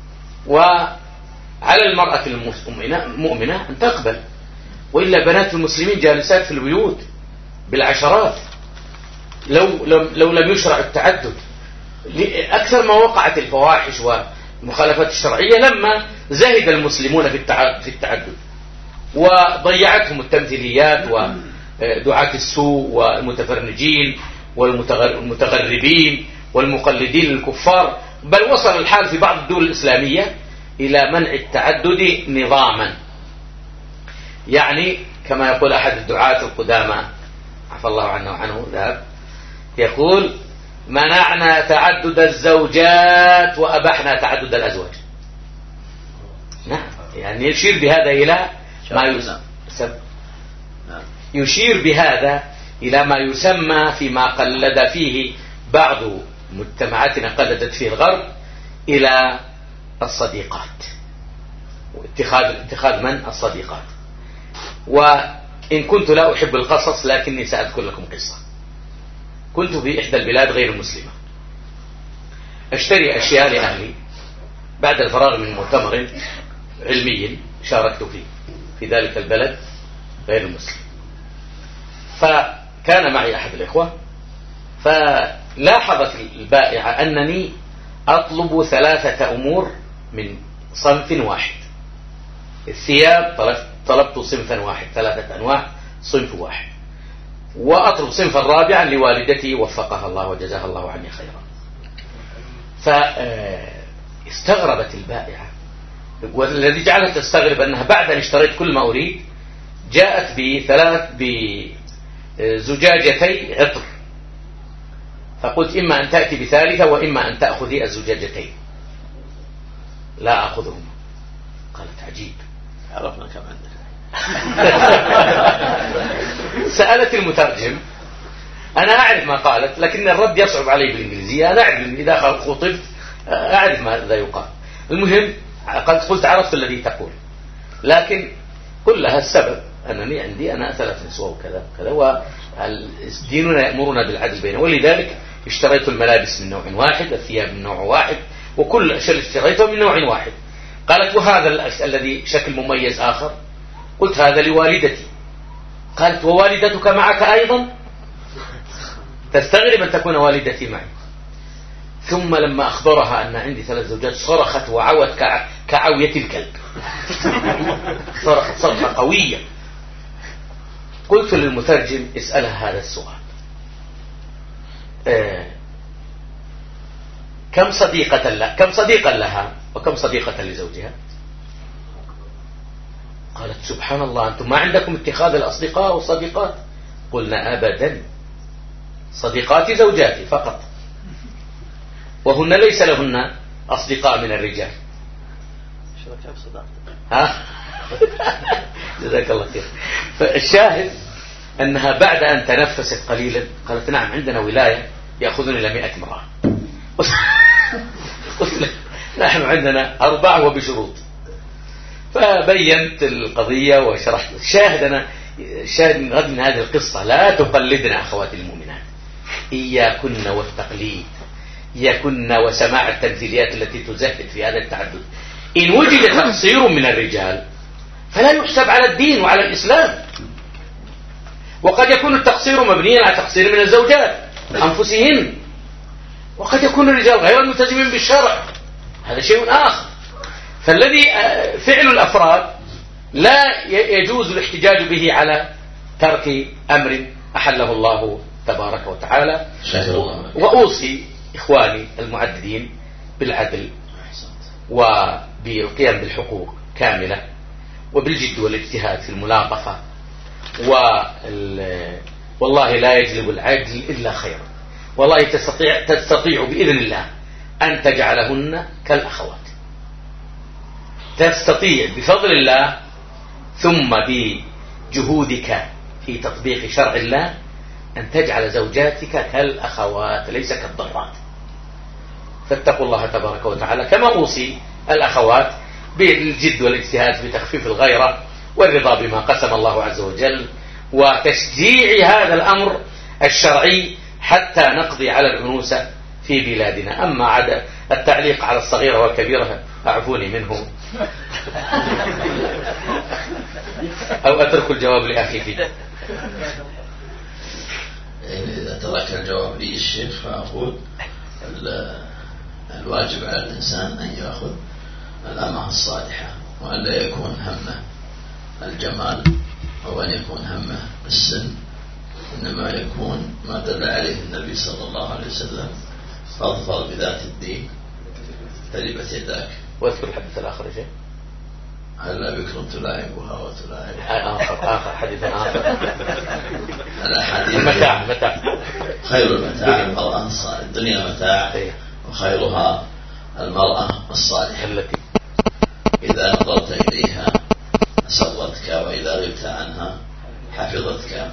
وعلى المرأة المؤمنة أن تقبل، وإلا بنات المسلمين جالسات في البيوت بالعشرات لو لم يشرع التعدد. أكثر ما وقعت الفواحش والمخالفات الشرعية لما زهد المسلمون في التعدد، وضيعتهم التمثيليات ودعاة السوء والمتفرنجين والمتغربين والمقلدين للكفار. بل وصل الحال في بعض الدول الإسلامية إلى منع التعدد نظاما. يعني كما يقول أحد الدعاة القدامى عفى الله عنه وعنه ذهب، يقول: منعنا تعدد الزوجات وأبحنا تعدد الأزواج. نعم، يعني يشير بهذا إلى ما يشير بهذا إلى ما يسمى فيما قلد فيه بعض مجتمعاتنا قلدت فيه الغرب إلى الصديقات، اتخاذ من الصديقات. وإن كنت لا أحب القصص لكني سأذكر لكم قصة. كنت في إحدى البلاد غير المسلمة أشتري أشياء لأهلي بعد الفراغ من مؤتمر علمي شاركت فيه في ذلك البلد غير المسلم. فكان معي أحد الإخوة، فلاحظت البائعة أنني أطلب 3 أمور من صنف واحد. الثياب طلبت صنفا واحد، 3 أنواع صنف واحد، وأطلب صنفا رابعا لوالدتي وفقها الله وجزاها الله عني خيرا. فاستغربت البائعة، والذي جعلت تستغرب أنها بعد أن اشتريت كل ما أريد جاءت بزجاجتي عطر، فقلت: إما أن تأتي ب3 وإما أن تأخذي الزجاجتين، لا أخذهما. قالت: عجيب،
عرفنا كم عندك.
سألت المترجم، أنا أعرف ما قالت لكن الرد يصعب علي بالإنجليزية، أنا أعرف إذا خطبت أعرف ماذا يقال. المهم قلت: عرفت الذي تقول، لكن قل لها السبب أنني عندي أنا 3 نسوة وكذا وكذا، وديننا يأمرنا بالعدل بيننا، ولذلك اشتريت الملابس من نوع واحد، الثياب من نوع واحد، وكل الأشياء اشتريتها من نوع واحد. قالت: وهذا الذي شكل مميز آخر؟ قلت: هذا لوالدتي. قالت: ووالدتك معك أيضا؟ تستغرب أن تكون والدتي معي. ثم لما أخبرها أن عندي 3 زوجات صرخت وعوت كعوية الكلب، صرخت صرخة قوية. قلت للمترجم: اسألها هذا السؤال: كم صديقا لها وكم صديقة لزوجها؟ قالت: سبحان الله، أنتم ما عندكم اتخاذ الأصدقاء والصديقات؟ قلنا: أبدا، صديقاتي زوجاتي فقط، وهن ليس لهن أصدقاء من الرجال.
شركة في صداقتك.
ها؟ جزاك الله خير. فالشاهد أنها بعد أن تنفست قليلا قالت: نعم، عندنا ولاية يأخذون إلى 100 امرأة. قلت: نحن عندنا 4 وبشروط. فبينت القضية وشرحت. شاهد من غد من هذه القصة: لا تقلدنا أخواتي المؤمنات، إياكن والتقليد، إياكن وسماع التمثيليات التي تزهد في هذا التعدد. إن وجد تقصير من الرجال فلا يحسب على الدين وعلى الإسلام، وقد يكون التقصير مبنيا على تقصير من الزوجات أنفسهن، وقد يكون الرجال غير ملتزمين بالشرع، هذا شيء آخر. فالذي فعل الأفراد لا يجوز الاحتجاج به على ترك أمر أحله الله تبارك وتعالى. وأوصي إخواني المعددين بالعدل وبالقيام بالحقوق كاملة، وبالجد والاجتهاد في الملاطفة والله لا يجلب العدل إلا خيرا. والله تستطيع بإذن الله أن تجعلهن كالأخوات. تستطيع بفضل الله ثم بجهودك في تطبيق شرع الله أن تجعل زوجاتك كالأخوات ليس كالضرات. فاتقوا الله تبارك وتعالى، كما أوصي الأخوات بالجد والاجتهاد في تخفيف الغيرة والرضا بما قسم الله عز وجل، وتشجيع هذا الأمر الشرعي حتى نقضي على العنوسة في بلادنا. أما عدا التعليق على الصغيرة والكبيرة أعفوني منه، أو أترك الجواب لأخي فيه.
إذا ترك الجواب لي الشيخ فأقول الواجب على الإنسان أن يأخذ الأمة الصالحة، وأن لا يكون همه الجمال أو أن يكون همه السن، إنما يكون ما دل عليه النبي صلى الله عليه وسلم: فاظفر بذات الدين تربت يداك.
واذكر الحديث الآخر شيء:
هلا بكر تلاعبها وتلاعب.
آخر حديث آخر.
المتاع خير المتاع المرأة الصالحة. الدنيا متاع وخيرها المرأة الصالحة التي إذا نظرت إليها سرتك، وإذا غبت عنها حفظتك،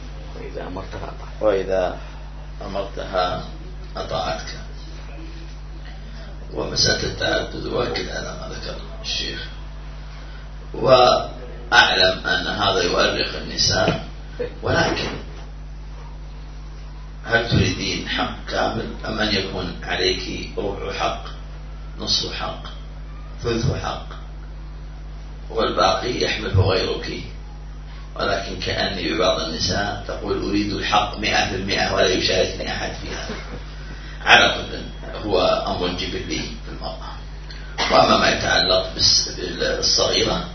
وإذا أمرتها أطاعتك. ومسألة التعدد واكد على ما ذكر الشيخ، وأعلم أن هذا يؤرق النساء، ولكن هل تريدين حق كامل أم أن يكون عليك ربع حق، نصف حق، ثلث حق، والباقي يحمله غيرك؟ ولكن كأني ببعض النساء تقول أريد الحق 100% ولا يشاركني أحد فيها. على كل هو أمر جبلي في المرأة. وأما ما يتعلق بالصغيرة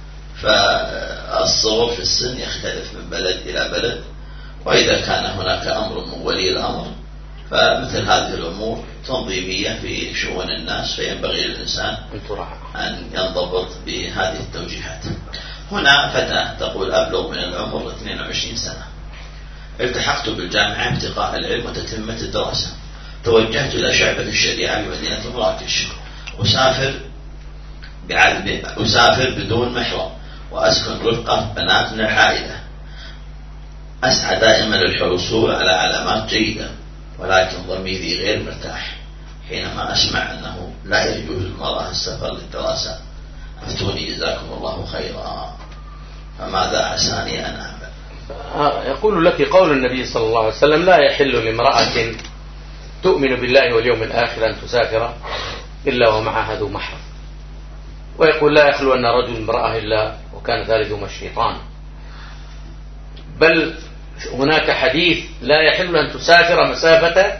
فالصغر في السن يختلف من بلد إلى بلد، وإذا كان هناك أمر من ولي الأمر فمثل هذه الأمور تنظيمية في شؤون الناس، فينبغي للإنسان أن ينضبط بهذه التوجيهات. هنا فتاة تقول: أبلغ من العمر 22 سنة، التحقت بالجامعة ابتغاء العلم وتتمة الدراسة، توجهت إلى شعبة الشريعة بمدينة مراكش، أسافر بدون محرم، وأسكن رفقة بنات من العائلة، أسعى دائما للحصول على علامات جيدة، ولكن ضميري غير مرتاح حينما أسمع أنه لا يجوز للمرأة السفر للدراسة. أفتوني جزاكم الله خيرا، فماذا عساني أن أعمل؟
يقول لك قول النبي صلى الله عليه وسلم: لا يحل لامرأة تؤمن بالله واليوم الآخر أن تسافر إلا ومعها ذو محرم. ويقول: لا يخلو أن رجل امرأة إلا وكان ثالثهما الشيطان. بل هناك حديث: لا يحل أن تسافر مسافة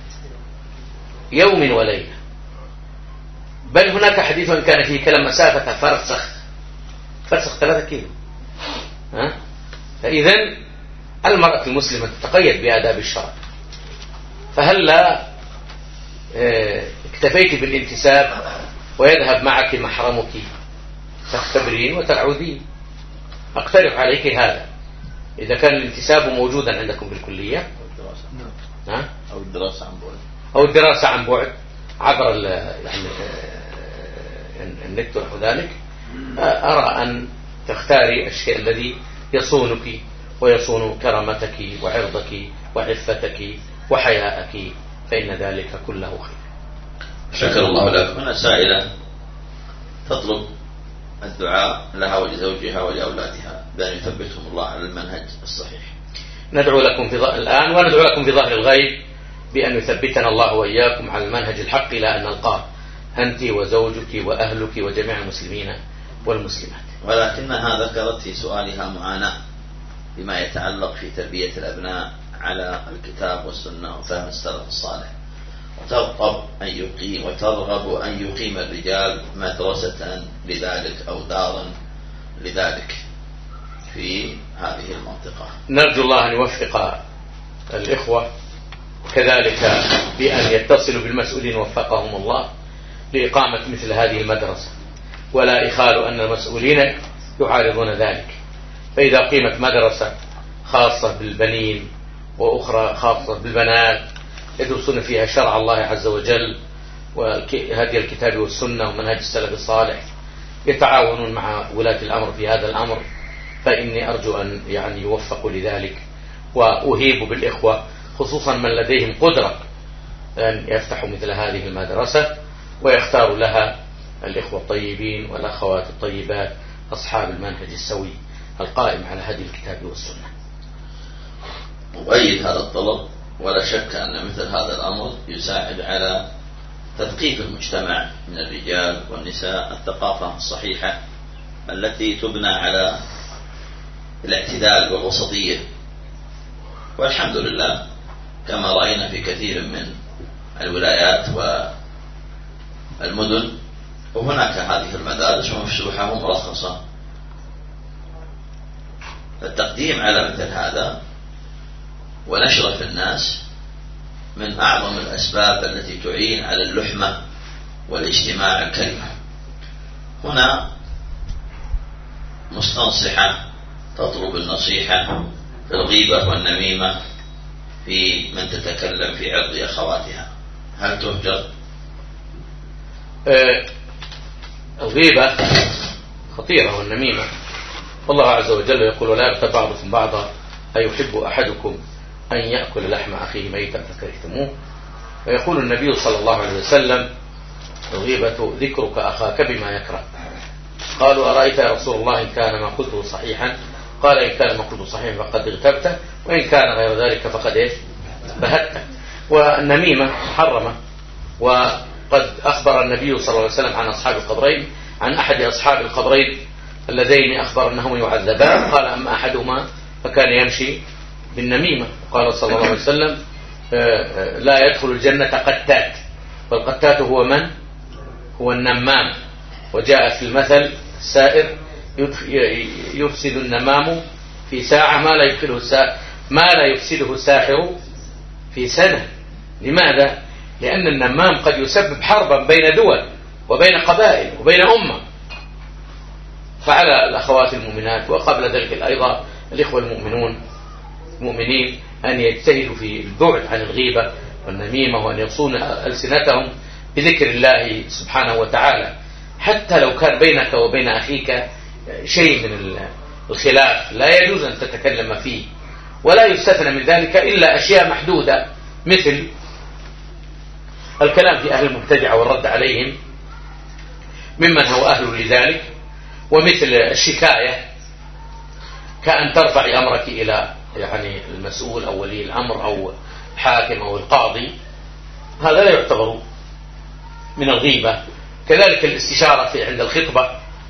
يوم وليلة. بل هناك حديث إن كان فيه كلام مسافة فرسخ 3 كيلو. فإذن المرأة المسلمة تتقيد بآداب الشرع. فهل لا اكتفيت بالانتساب ويذهب معك محرمك تختبرين وتعودين؟ أقترح عليك هذا إذا كان الانتساب موجودا عندكم بالكلية، أو الدراسة عن بعد عبر النت ونحو ذلك. أرى أن تختاري الشيء الذي يصونك ويصون كرامتك وعرضك وعفتك وحياءك، فإن ذلك كله خير.
شكر الله لكم. أنا سائلة تطلب الدعاء لها ولزوجها ولأولادها بأن يثبتهم الله على المنهج الصحيح.
ندعو لكم الآن وندعو لكم في ظهر الغيب بأن يثبتنا الله وإياكم على المنهج الحق إلى أن نلقاه، أنت وزوجك وأهلك وجميع المسلمين والمسلمات.
ولكنها ذكرت في سؤالها معاناة بما يتعلق في تربية الأبناء على الكتاب والسنة وفهم السلف الصالح، وترغب أن يقيم الرجال مدرسة لذلك أو دارا لذلك في هذه المنطقة.
نرجو الله أن يوفق الإخوة كذلك بأن يتصلوا بالمسؤولين وفقهم الله لإقامة مثل هذه المدرسة، ولا إخال أن المسؤولين يعارضون ذلك. فإذا قيمت مدرسة خاصة بالبنين وأخرى خاصة بالبنات يدرسون فيها شرع الله عز وجل وهدي الكتاب والسنة ومنهج السلف الصالح، يتعاونون مع ولاة الأمر في هذا الأمر، فإني أرجو أن يعني يوفقوا لذلك. وأهيب بالإخوة خصوصا من لديهم قدرة أن يفتحوا مثل هذه المدرسة ويختاروا لها الإخوة الطيبين والأخوات الطيبات أصحاب المنهج السوي القائم على هدي الكتاب والسنة.
أؤيد هذا الطلب، ولا شك أن مثل هذا الأمر يساعد على تثقيف المجتمع من الرجال والنساء الثقافة الصحيحة التي تبنى على الاعتدال والوسطية. والحمد لله كما رأينا في كثير من الولايات والمدن وهناك هذه المدارس مفتوحة ومرخصة. التقديم على مثل هذا ونشره في الناس من أعظم الأسباب التي تعين على اللحمة والاجتماع الكلمة. هنا مستنصحة تطلب النصيحة في الغيبة والنميمة في من تتكلم في عرض أخواتها، هل تهجر؟
الغيبة خطيرة والنميمة، والله عز وجل يقول ولا يغتب بعضكم بعضا أيحب أحدكم أن يأكل لحم أخيه ميتا فكرهتموه. ويقول النبي صلى الله عليه وسلم الغيبة ذكرك أخاك بما يكره. قالوا أرأيت يا رسول الله إن كان ما قلته صحيحا؟ قال إن كان ما قلته صحيحا فقد اغتبته، وإن كان غير ذلك فقد بهته. والنميمة محرمة، وقد أخبر النبي صلى الله عليه وسلم عن أصحاب القبرين، عن أحد أصحاب القبرين اللذين أخبر أنهم يعذبان، قال أما أحدهما فكان يمشي بالنميمة، قال صلى الله عليه وسلم لا يدخل الجنة قتات، والقتات هو من؟ هو النمام. وجاء في المثل السائر يفسد النمام في ساعة ما لا يفسده الساحر في سنة. لماذا؟ لأن النمام قد يسبب حربا بين دول وبين قبائل وبين أمة. فعلى الأخوات المؤمنات وقبل ذلك أيضا الإخوة المؤمنين أن يجتهدوا في البعد عن الغيبة والنميمة، وأن يصون ألسنتهم بذكر الله سبحانه وتعالى، حتى لو كان بينك وبين أخيك شيء من الخلاف لا يجوز أن تتكلم فيه، ولا يستثنى من ذلك إلا أشياء محدودة مثل الكلام في أهل المبتدعة والرد عليهم ممن هو أهل لذلك، ومثل الشكاية كأن ترفع أمرك إلى يعني المسؤول أو ولي الأمر أو الحاكم أو القاضي، هذا لا يعتبر من الغيبة. كذلك الاستشارة عند الخطبة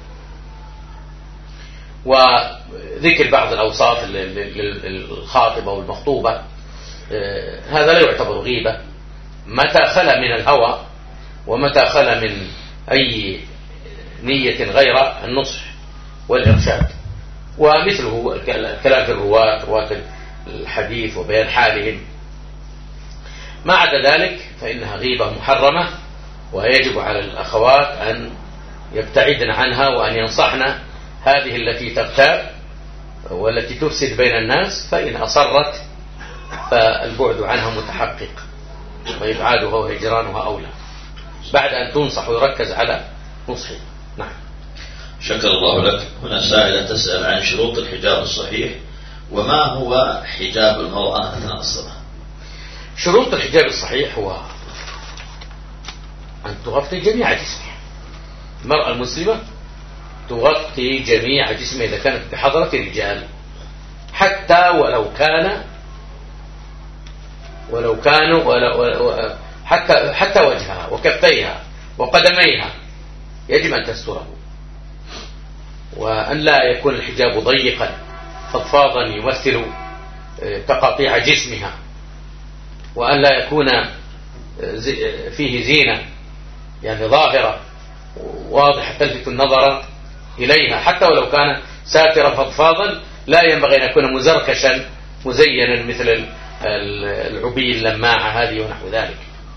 وذكر بعض الأوصاف للخاطبة والمخطوبة، هذا لا يعتبر غيبة متى خلا من الهوى ومتى خلا من أي نية غير النصح والإرشاد. ومثله الكلام في رواة الحديث وبيان حالهم. ما عدا ذلك فإنها غيبة محرمة، ويجب على الأخوات أن يبتعدن عنها وأن ينصحن هذه التي تغتاب والتي تفسد بين الناس، فإن أصرت فالبعد عنها متحقق وإبعادها وهجرانها أولى بعد أن تنصح ويركز على نصحه. نعم.
شكر الله لك. هنا سائلة تسأل عن شروط الحجاب الصحيح، وما هو حجاب المرأة أثناء الصلاة؟
شروط الحجاب الصحيح هو أن تغطي جميع جسمها. المرأة المسلمة تغطي جميع جسمها إذا كانت بحضرة رجال، حتى ولو كانوا حتى وجهها وكفيها وقدميها يجب أن تستره، وأن لا يكون الحجاب ضيقا فضفاضا يمثل تقاطيع جسمها، وأن لا يكون فيه زينة يعني ظاهرة واضحة تلفت النظر إليها، حتى ولو كان ساترا فضفاضا لا ينبغي أن يكون مزركشا مزينا مثل العبي اللماعة هذه ونحو ذلك.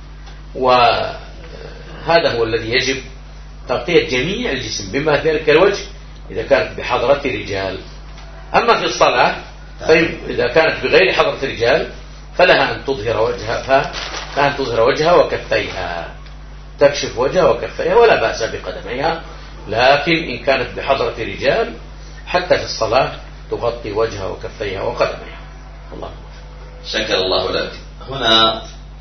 وهذا هو الذي يجب تغطية جميع الجسم بما ذلك الوجه إذا كانت بحضرة رجال. أما في الصلاة طيب إذا كانت بغير حضرة الرجال فلها أن تظهر وجهها وكفيها، تكشف وجهها وكفيها ولا بأس بقدميها، لكن إن كانت بحضرة رجال حتى في الصلاة تغطي وجهها وكفيها وقدميها. الله
شكر الله لك. هنا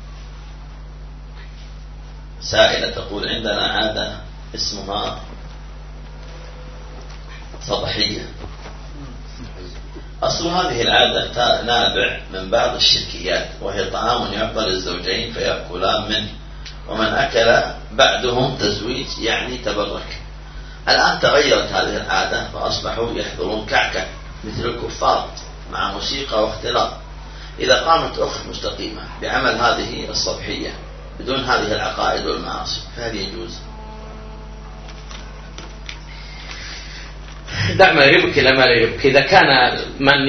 سائلة تقول عندنا عادة اسمها صباحية. أصل هذه العادة نابع من بعض الشركيات، وهي طعام يعطى للزوجين فيأكلان منه، ومن أكل بعدهم تزويج يعني تبرك. الآن تغيرت هذه العادة فأصبحوا يحضرون كعكة مثل الكفار مع موسيقى واختلاط. إذا قامت أخت مستقيمة بعمل هذه الصبحية بدون هذه العقائد والمعاصي فهل يجوز؟
دع ما يريبك إلى ما لا يريبك. إذا كان من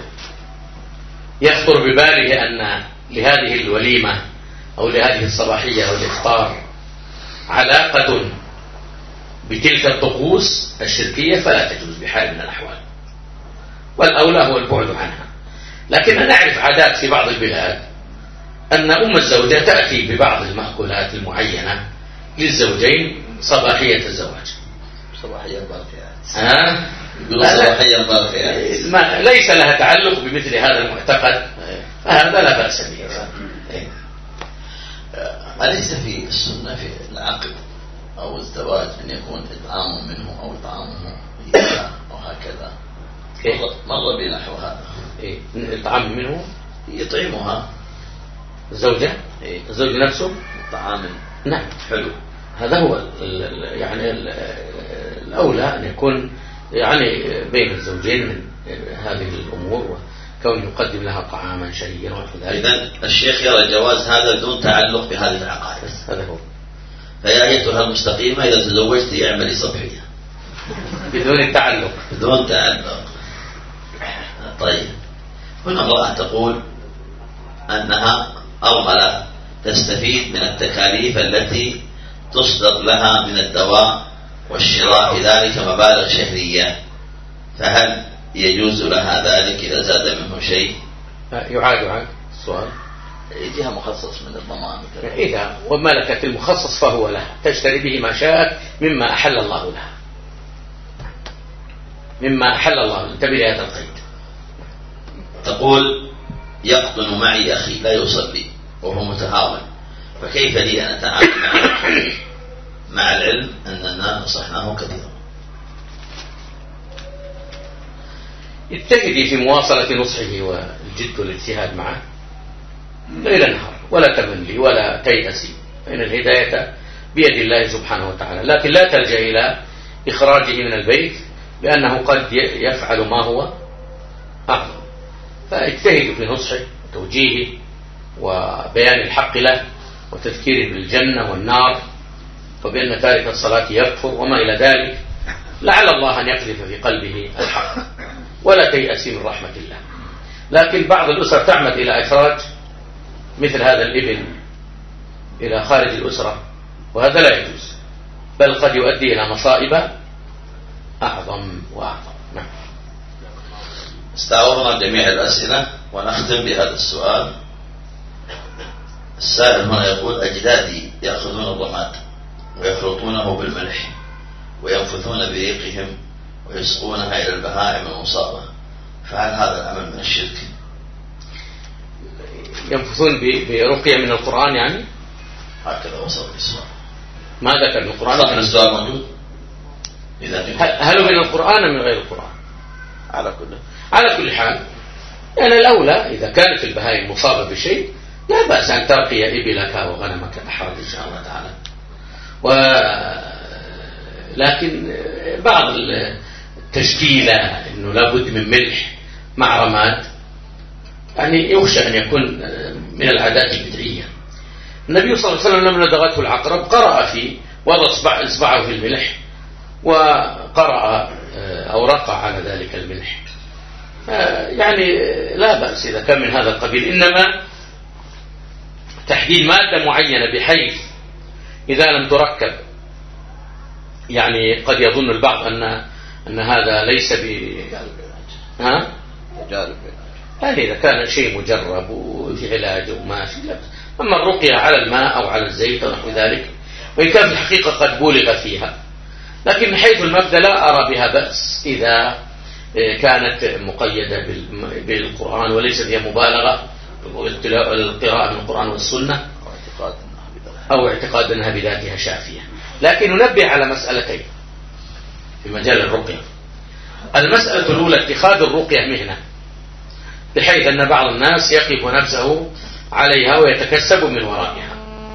يخطر بباله أن لهذه الوليمة أو لهذه الصباحية أو الإفطار علاقة بتلك الطقوس الشركية فلا تجوز بحال من الأحوال، والأولى هو البعد عنها. لكن نعرف عادات في بعض البلاد أن أم الزوجة تأتي ببعض المأكولات المعينة للزوجين صباحية الزواج.
صباحية البركة
صباحية البركة ليس لها تعلق بمثل هذا المعتقد، فهذا لا بأس به.
أليس في السنة في العقد أو الزواج أن يكون إطعام منه أو إطعامه أو هكذا؟ مر بنحو هذا.
إطعام منه
يطعمها
الزوجة، الزوج نفسه
طعام.
نعم
حلو.
هذا هو يعني الأولى أن يكون يعني بين الزوجين من هذه الأمور، وكون يقدم لها طعاما شهيا ونحو ذلك.
إذن الشيخ يرى جواز هذا بدون تعلق بهذه العقائد.
هذا هو.
فيا أيتها المستقيمة إذا تزوجت اعملي صبحية
بدون تعلق.
بدون تعلق. طيب، هنا امرأة تقول أنها أرملة تستفيد من التكاليف التي تصدر لها من الدواء والشراء ذلك مبالغ شهرية، فهل يجوز لها ذلك إذا زاد منه شيء؟
يعاد السؤال.
يجيها مخصص من الضمان.
إذا وملكت المخصص فهو لها، تشتري به ما شاءت مما أحل الله لها، مما أحل الله. انتبه لهذا القيد.
تقول يقطن معي أخي لا يصلي وهو متهاون، فكيف لي أن أتعامل معه مع العلم أننا نصحناه كثيرا؟
اجتهدي في مواصلة نصحه والجد والاجتهاد معه ليل نهار، ولا تملي ولا تيأسي، فإن الهداية بيد الله سبحانه وتعالى. لكن لا تلجأ إلى إخراجه من البيت لأنه قد يفعل ما هو أعظم. فاجتهدوا في نصحه وتوجيهه وبيان الحق له وتذكيره بالجنة والنار وبأن تارك الصلاة يكفر وما إلى ذلك، لعل الله أن يقذف في قلبه الحق. ولا تيأسي من رحمة الله. لكن بعض الأسر تعمد إلى إخراج مثل هذا الابن إلى خارج الأسرة، وهذا لا يجوز، بل قد يؤدي إلى مصائب أعظم وأعظم. نعم.
استعرضنا جميع الأسئلة ونختم بهذا السؤال. السائل هنا يقول أجدادي يأخذون الرماد ويخلطونه بالملح وينفثون بريقهم ويسقونها إلى البهائم المصابة، فهل هذا العمل من الشرك؟
ينفثون برقية من القرآن يعني؟
هكذا وصل السؤال.
ما ذكر من القرآن؟
السؤال موجود.
هل هو من القرآن أم من غير القرآن؟ على كل حال يعني الأولى إذا كانت البهائم مصابة بشيء لا بأس أن ترقي إبلك وغنمك، لا حرج إن شاء الله تعالى. لكن بعض التشكيلة إنه لابد من ملح مع رماد يعني يخشى أن يكون من العادات البدعية. النبي صلى الله عليه وسلم لما لدغته العقرب قرأ في وضع إصبعه في الملح وقرأ أو رقى على ذلك الملح، يعني لا بأس إذا كان من هذا القبيل. إنما تحديد مادة معينة بحيث إذا لم تركب يعني قد يظن البعض أن هذا ليس
تجارب.
هذا إذا كان شيء مجرب وفي علاج وماشي. أما الرقية على الماء أو على الزيت ونحو ذلك، وإن كان في الحقيقة قد بولغ فيها، لكن من حيث المبدأ لا أرى بها بأس إذا كانت مقيدة بالقرآن وليست هي مبالغة القراءة من القرآن والسنة، أو اعتقاد أنها بذاتها شافية. لكن ننبه على مسألتين في مجال الرقية. المسألة الأولى اتخاذ الرقية مهنة، بحيث أن بعض الناس يقف نفسه عليها ويتكسب من ورائها.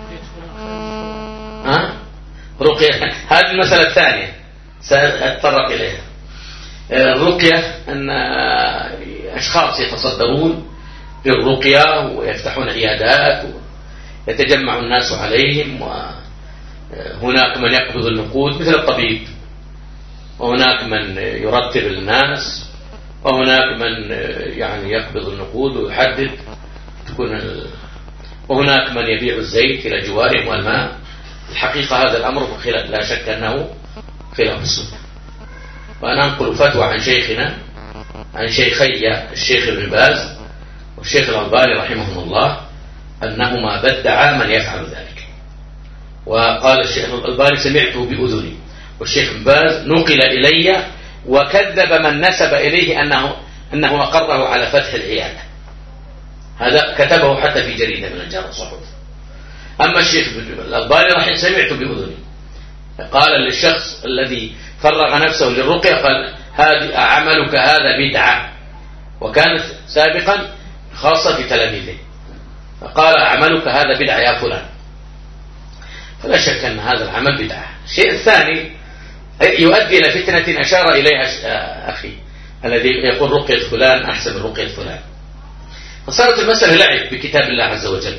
رقية، هذه المسألة الثانية سأتطرق إليها. الرقية أن أشخاص يتصدرون بالرقية ويفتحون عيادات ويتجمع الناس عليهم، وهناك من يقبض النقود مثل الطبيب، وهناك من يرتب الناس، وهناك من يعني يقبض النقود ويحدد وهناك من يبيع الزيت إلى جوارهم والماء. الحقيقة هذا الأمر لا شك أنه خلاف السنة. وأنا أنقل فتوى عن شيخنا، عن شيخي الشيخ ابن باز والشيخ الألباني رحمهم الله، أنهما بدعا من يفعل ذلك. وقال الشيخ الألباني سمعته بأذني، والشيخ ابن باز نقل إلي وكذب من نسب إليه أنه أقره على فتح العيادة. هذا كتبه حتى في جريدة من الجار الصحف. أما الشيخ الألباني رحمه سمعته بأذني قال للشخص الذي فرغ نفسه للرقية، قال هذه عملك هذا بدعة، وكانت سابقا خاصة في تلاميذه، فقال عملك هذا بدعة يا فلان. فلا شك أن هذا العمل بدعة. الشيء الثاني يؤدي إلى فتنة أشار إليها أخي الذي يقول رقية فلان أحسن من رقية فلان، فصارت المسألة لعب بكتاب الله عز وجل،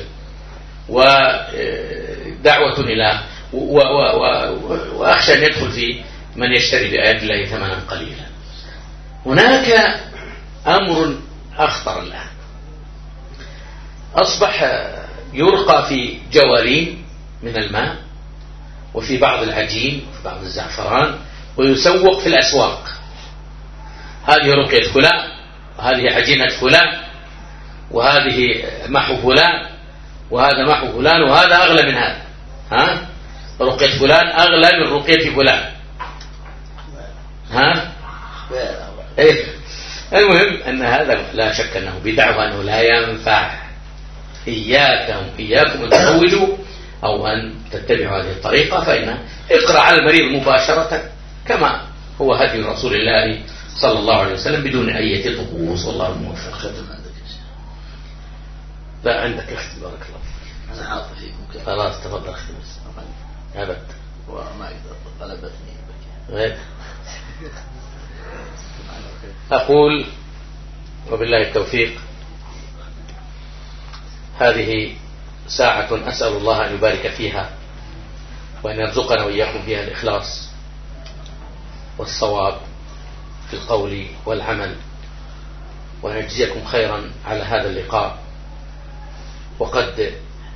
ودعوة إلى وأخشى أن يدخل في من يشتري بآيات الله ثمنا قليلا. هناك أمر أخطر الآن، أصبح يرقى في جوارين من الماء، وفي بعض العجين، وفي بعض الزعفران، ويسوق في الأسواق. هذه رقية فلان، وهذه عجينة فلان، وهذه محو فلان، وهذا محو فلان، وهذا أغلى من هذا. رقية فلان أغلى من رقية فلان. المهم أن هذا لا شك أنه بدعة وأنه لا ينفع. إياكم أن تروجوا أو أن تتبعوا هذه الطريقة، فإن اقرأ على المريض مباشرة كما هو هدي رسول الله صلى الله عليه وسلم بدون أي طقوس. والله الموفق. لا عندك اختم، بارك الله فيك.
أنا عاطف فيكم.
خلاص تفضل اختم. أبد
وما أقدر غلبتني
غير. أقول وبالله التوفيق، هذه ساعة أسأل الله أن يبارك فيها، وأن يرزقنا وإياكم فيها الإخلاص والصواب في القول والعمل، وأن يجزيكم خيرا على هذا اللقاء. وقد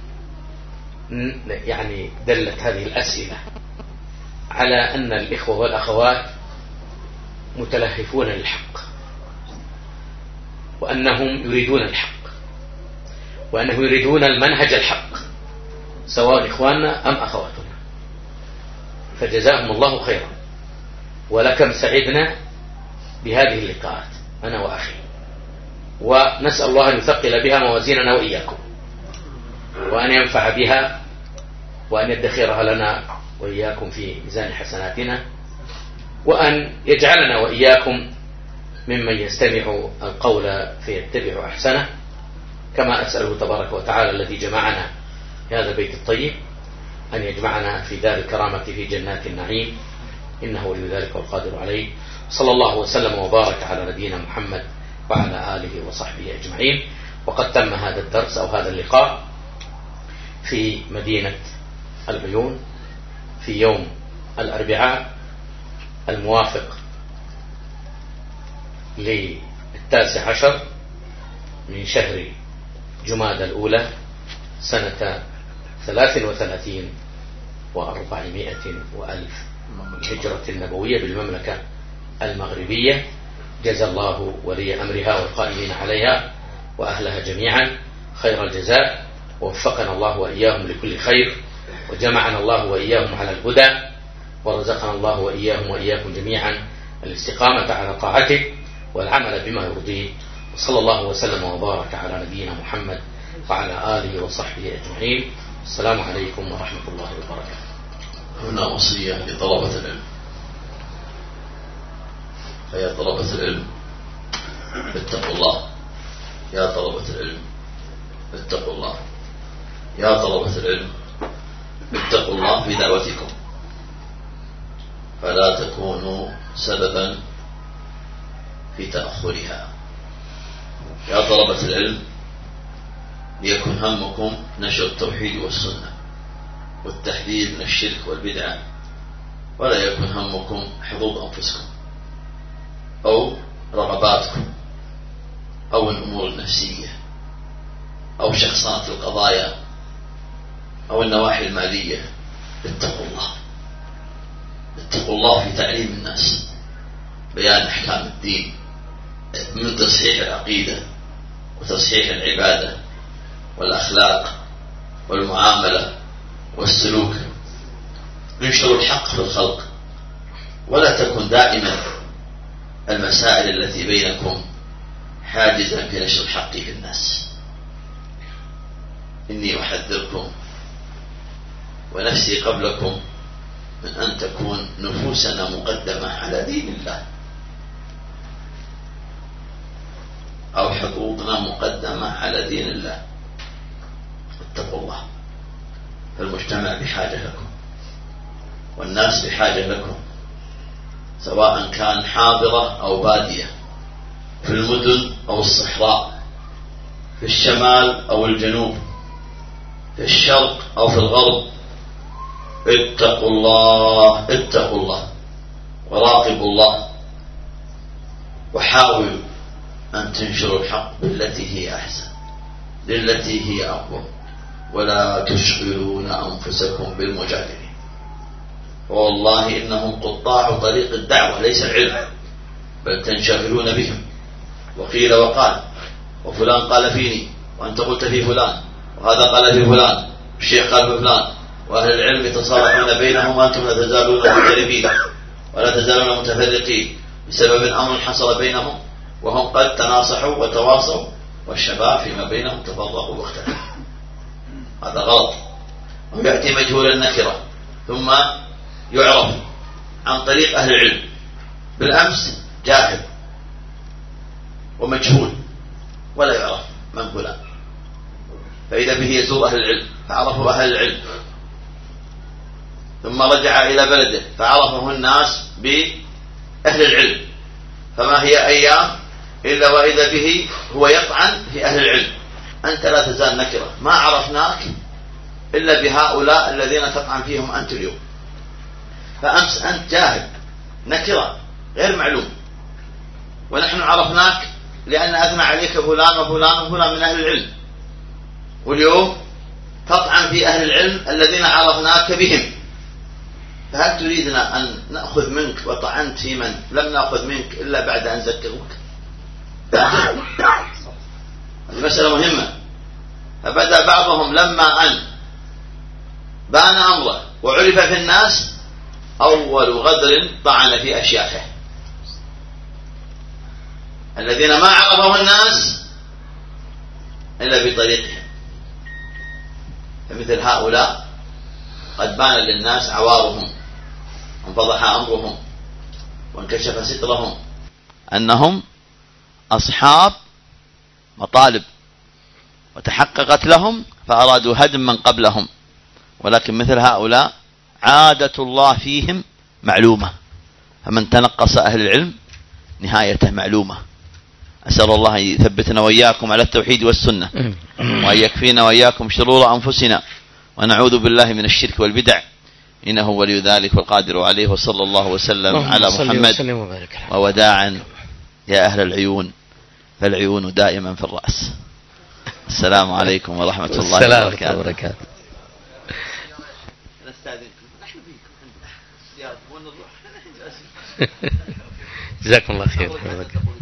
يعني دلت هذه الأسئلة على أن الإخوة والأخوات متلهفون للحق، وأنهم يريدون الحق، وأنهم يريدون المنهج الحق، سواء إخواننا أم أخواتنا. فجزاهم الله خيرا، ولكم سعدنا بهذه اللقاءات أنا وأخي، ونسأل الله أن يثقل بها موازيننا وإياكم، وأن ينفع بها، وأن يدخرها لنا وإياكم في ميزان حسناتنا، وأن يجعلنا وإياكم ممن يستمع القول فيتبع أحسنه، كما أسأله تبارك وتعالى الذي جمعنا في هذا البيت الطيب أن يجمعنا في دار الكرامة في جنات النعيم، إنه ولي ذلك والقادر عليه. صلى الله وسلم وبارك على نبينا محمد وعلى آله وصحبه أجمعين. وقد تم هذا الدرس أو هذا اللقاء في مدينة العيون في يوم الأربعاء الموافق ل19 من شهر جمادى الأولى سنة 33 و400 وألف الهجرة النبوية بالمملكة المغربية، جزى الله ولي أمرها والقائمين عليها وأهلها جميعا خير الجزاء، ووفقنا الله وإياهم لكل خير، وجمعنا الله وإياهم على الهدى، ورزقنا الله وإياهم وإياكم جميعا الاستقامة على طاعته والعمل بما يرضيه. وصلى الله وسلم وبارك على نبينا محمد وعلى آله وصحبه أجمعين. السلام عليكم ورحمة الله وبركاته.
هنا وصية لطلبة العلم، فيا طلبة العلم اتقوا الله، يا طلبة العلم اتقوا الله، يا طلبة العلم اتقوا الله في دعوتكم، فلا تكونوا سببا في تأخرها. يا طلبة العلم ليكن همكم نشر التوحيد والسنة والتحذير من الشرك والبدعة، ولا يكن همكم حظوظ أنفسكم أو رغباتكم أو الأمور النفسية أو شخصنة القضايا أو النواحي المالية. اتقوا الله، اتقوا الله في تعليم الناس، بيان أحكام الدين من تصحيح العقيدة وتصحيح العبادة والأخلاق والمعاملة والسلوك. انشروا الحق في الخلق، ولا تكن دائما المسائل التي بينكم حاجزا في نشر الحق في الناس. إني أحذركم ونفسي قبلكم من أن تكون نفوسنا مقدمة على دين الله، أو حقوقنا مقدمة على دين الله. اتقوا الله، فالمجتمع بحاجة لكم والناس بحاجة لكم، سواء كان حاضرة أو بادية، في المدن أو الصحراء، في الشمال أو الجنوب، في الشرق أو في الغرب. اتقوا الله، اتقوا الله وراقبوا الله، وحاولوا أن تنشروا الحق بالتي هي أحسن للتي هي أقوم، ولا تشغلون أنفسكم بالمجادلين، والله إنهم قطاع طريق الدعوة ليس العلم، بل تنشغلون بهم. وقيل وقال، وفلان قال فيني، وأنت قلت في فلان، وهذا قال في فلان، الشيخ قال في فلان، وأهل العلم يتصالحون بينهم وأنتم لا تزالون مختلفين ولا تزالون متفرقين بسبب أمر حصل بينهم وهم قد تناصحوا وتواصوا، والشباب فيما بينهم تفرقوا واختلفوا. هذا غلط، ويأتي مجهول النكرة ثم يعرف عن طريق أهل العلم. بالأمس جاهل ومجهول ولا يعرف من فلان، فإذا به يزور أهل العلم فعرفه أهل العلم، ثم رجع إلى بلده فعرفه الناس بأهل العلم. فما هي أيام إلا وإذا به هو يطعن في أهل العلم. أنت لا تزال نكرة، ما عرفناك إلا بهؤلاء الذين تطعن فيهم أنت اليوم. فأمس أنت جاهل نكرة غير معلوم، ونحن عرفناك لأن أثنى عليك فلان وفلان وفلان من أهل العلم، واليوم تطعن في أهل العلم الذين عرفناك بهم. فهل تريدنا أن نأخذ منك وطعنت في من لم نأخذ منك إلا بعد أن ذكروك؟ هذه مسألة مهمة. فبدأ بعضهم لما أن بان أمره وعرف في الناس أول غدر طعن في أشياخه الذين ما عرفهم الناس إلا بطريقهم. فمثل هؤلاء قد بان للناس عوارهم وانفضح أمرهم وانكشف سترهم أنهم أصحاب مطالب وتحققت لهم فأرادوا هدم من قبلهم. ولكن مثل هؤلاء عادة الله فيهم معلومة، فمن تنقص أهل العلم نهايته معلومة. أسأل الله أن يثبتنا وإياكم على التوحيد والسنة، وأن يكفينا وإياكم شرور أنفسنا، ونعوذ بالله من الشرك والبدع، إنه ولي ذلك والقادر عليه. وصلى الله وسلم على محمد. ووداعا يا أهل العيون، فالعيون دائما في الرأس. السلام عليكم ورحمة الله وبركاته. نستأذنكم، نحن فيكم
جزاكم الله خير.